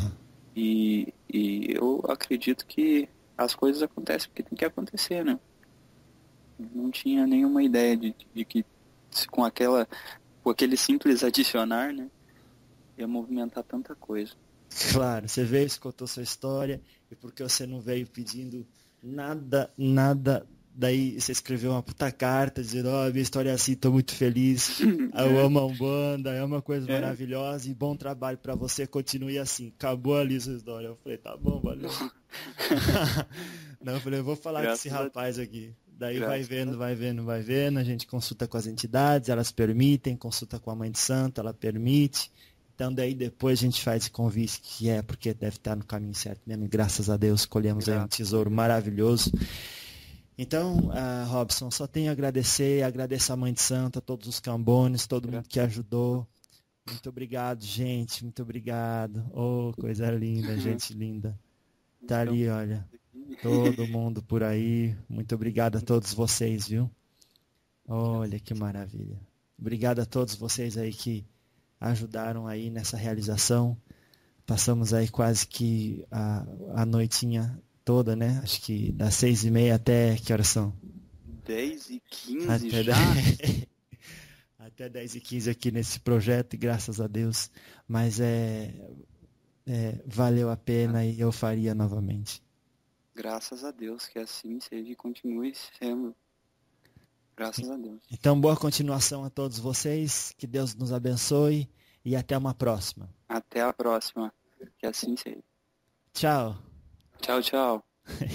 e eu acredito que as coisas acontecem porque tem que acontecer, né? Não tinha nenhuma ideia de que com aquele simples adicionar, né, ia movimentar tanta coisa. Claro, você veio, escutou sua história, e porque você não veio pedindo nada, daí você escreveu uma puta carta dizendo, minha história é assim, tô muito feliz, eu amo a Umbanda, é uma coisa maravilhosa e bom trabalho pra você, continue assim, acabou ali sua história. Eu falei, tá bom, valeu. Não, eu falei, eu vou falar com esse rapaz aqui. Daí vai vendo, a gente consulta com as entidades, elas permitem, consulta com a Mãe de Santo, ela permite. Então daí depois a gente faz esse convite que porque deve estar no caminho certo mesmo. E graças a Deus colhemos aí um tesouro maravilhoso. Então, Robson, só tenho a agradecer a Mãe de Santo, a todos os cambones, todo mundo que ajudou. Muito obrigado, gente, muito obrigado. Oh, coisa linda, gente linda. Tá ali, olha, todo mundo por aí. Muito obrigado a todos vocês, viu? Olha que maravilha. Obrigado a todos vocês aí que ajudaram aí nessa realização. Passamos aí quase que a noitinha toda, né? Acho que das 6h30 até que horas são? 10h15 já? Até 10h15 aqui nesse projeto, e graças a Deus. Mas valeu a pena e eu faria novamente. Graças a Deus, que assim seja e continue sendo. Graças a Deus. Então, boa continuação a todos vocês, que Deus nos abençoe e até uma próxima. Até a próxima, que assim seja. Tchau. Tchau, tchau.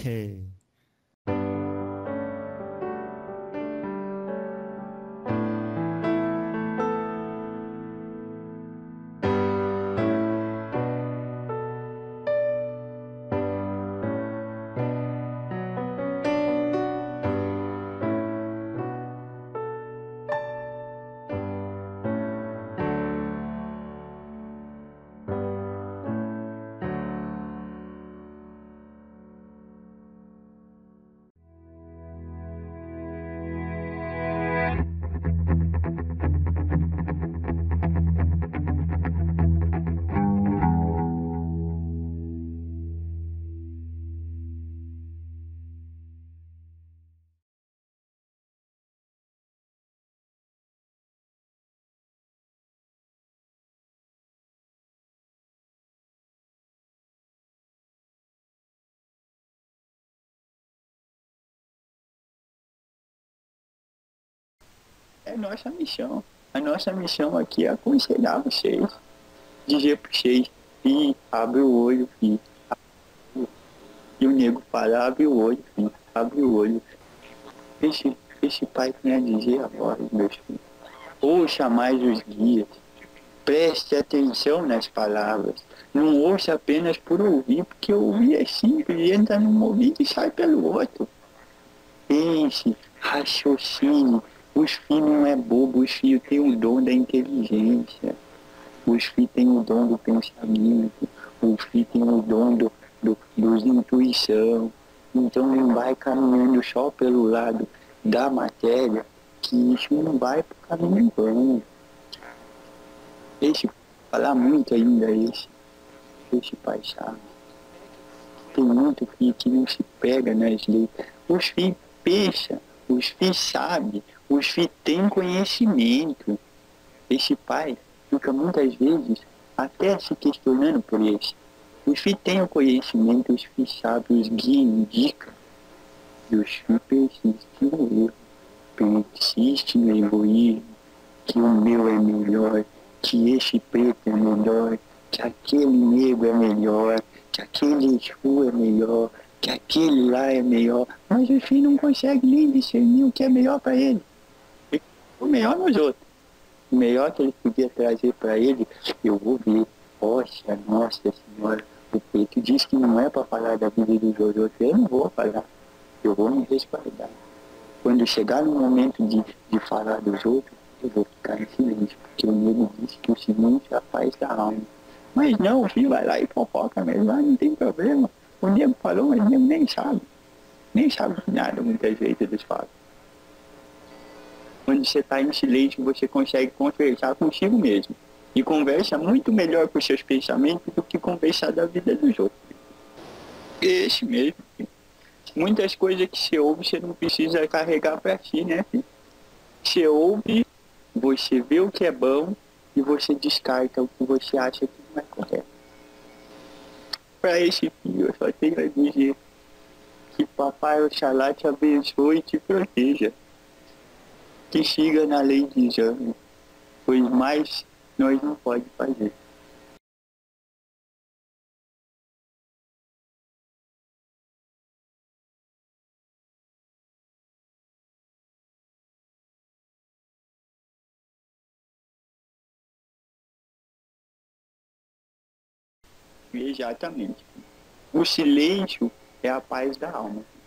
É nossa missão. A nossa missão aqui é aconselhar vocês. Dizer para vocês, filho, abre o olho, filho. E o nego fala, abre o olho, filho, abre o olho. Esse pai tem a dizer agora, meus filhos. Ouça mais os guias. Preste atenção nas palavras. Não ouça apenas por ouvir, porque ouvir é simples, entra num ouvido e sai pelo outro. Pense, raciocine. Os filhos não é bobo, os filhos têm o dom da inteligência. Os filhos têm o dom do pensamento. Os filhos têm o dom dos intuição. Então não vai caminhando só pelo lado da matéria, que isso não vai para o caminho vão. Falar muito ainda esse pai sabe. Tem muito filho que não se pega nas leis. Os filhos pensam, os filhos sabem, os filhos têm conhecimento. Esse pai fica muitas vezes até se questionando por isso. Os filhos têm o conhecimento, os filhos sabem, os guias indicam. E os filhos persistem no erro, persistem no egoísmo, que o meu é melhor, que esse preto é melhor, que aquele negro é melhor, que aquele escuro é melhor, que aquele lá é melhor. Mas o filho não consegue nem discernir o que é melhor para ele. O melhor nos outros. O melhor que ele podia trazer para ele, eu vou ver. Poxa, nossa senhora, o Pedro disse que não é para falar da vida dos outros. Eu não vou falar. Eu vou me respaldar. Quando chegar no momento de falar dos outros, eu vou ficar em silêncio, porque o nego disse que o silêncio é a paz da alma. Mas não, o filho vai lá e fofoca mesmo, lá não tem problema. O nego falou, mas o nego nem sabe. Nem sabe de nada, muitas vezes eles falam. Quando você está em silêncio, você consegue conversar consigo mesmo. E conversa muito melhor com os seus pensamentos do que conversar da vida dos outros. Esse mesmo. Muitas coisas que você ouve, você não precisa carregar para si, né, filho? Você ouve, você vê o que é bom e você descarta o que você acha que não é correto. Para esse filho, eu só tenho a dizer que Papai Oxalá te abençoe e te proteja. Que siga na lei de exame, pois mais nós não podemos fazer. Exatamente. O silêncio é a paz da alma.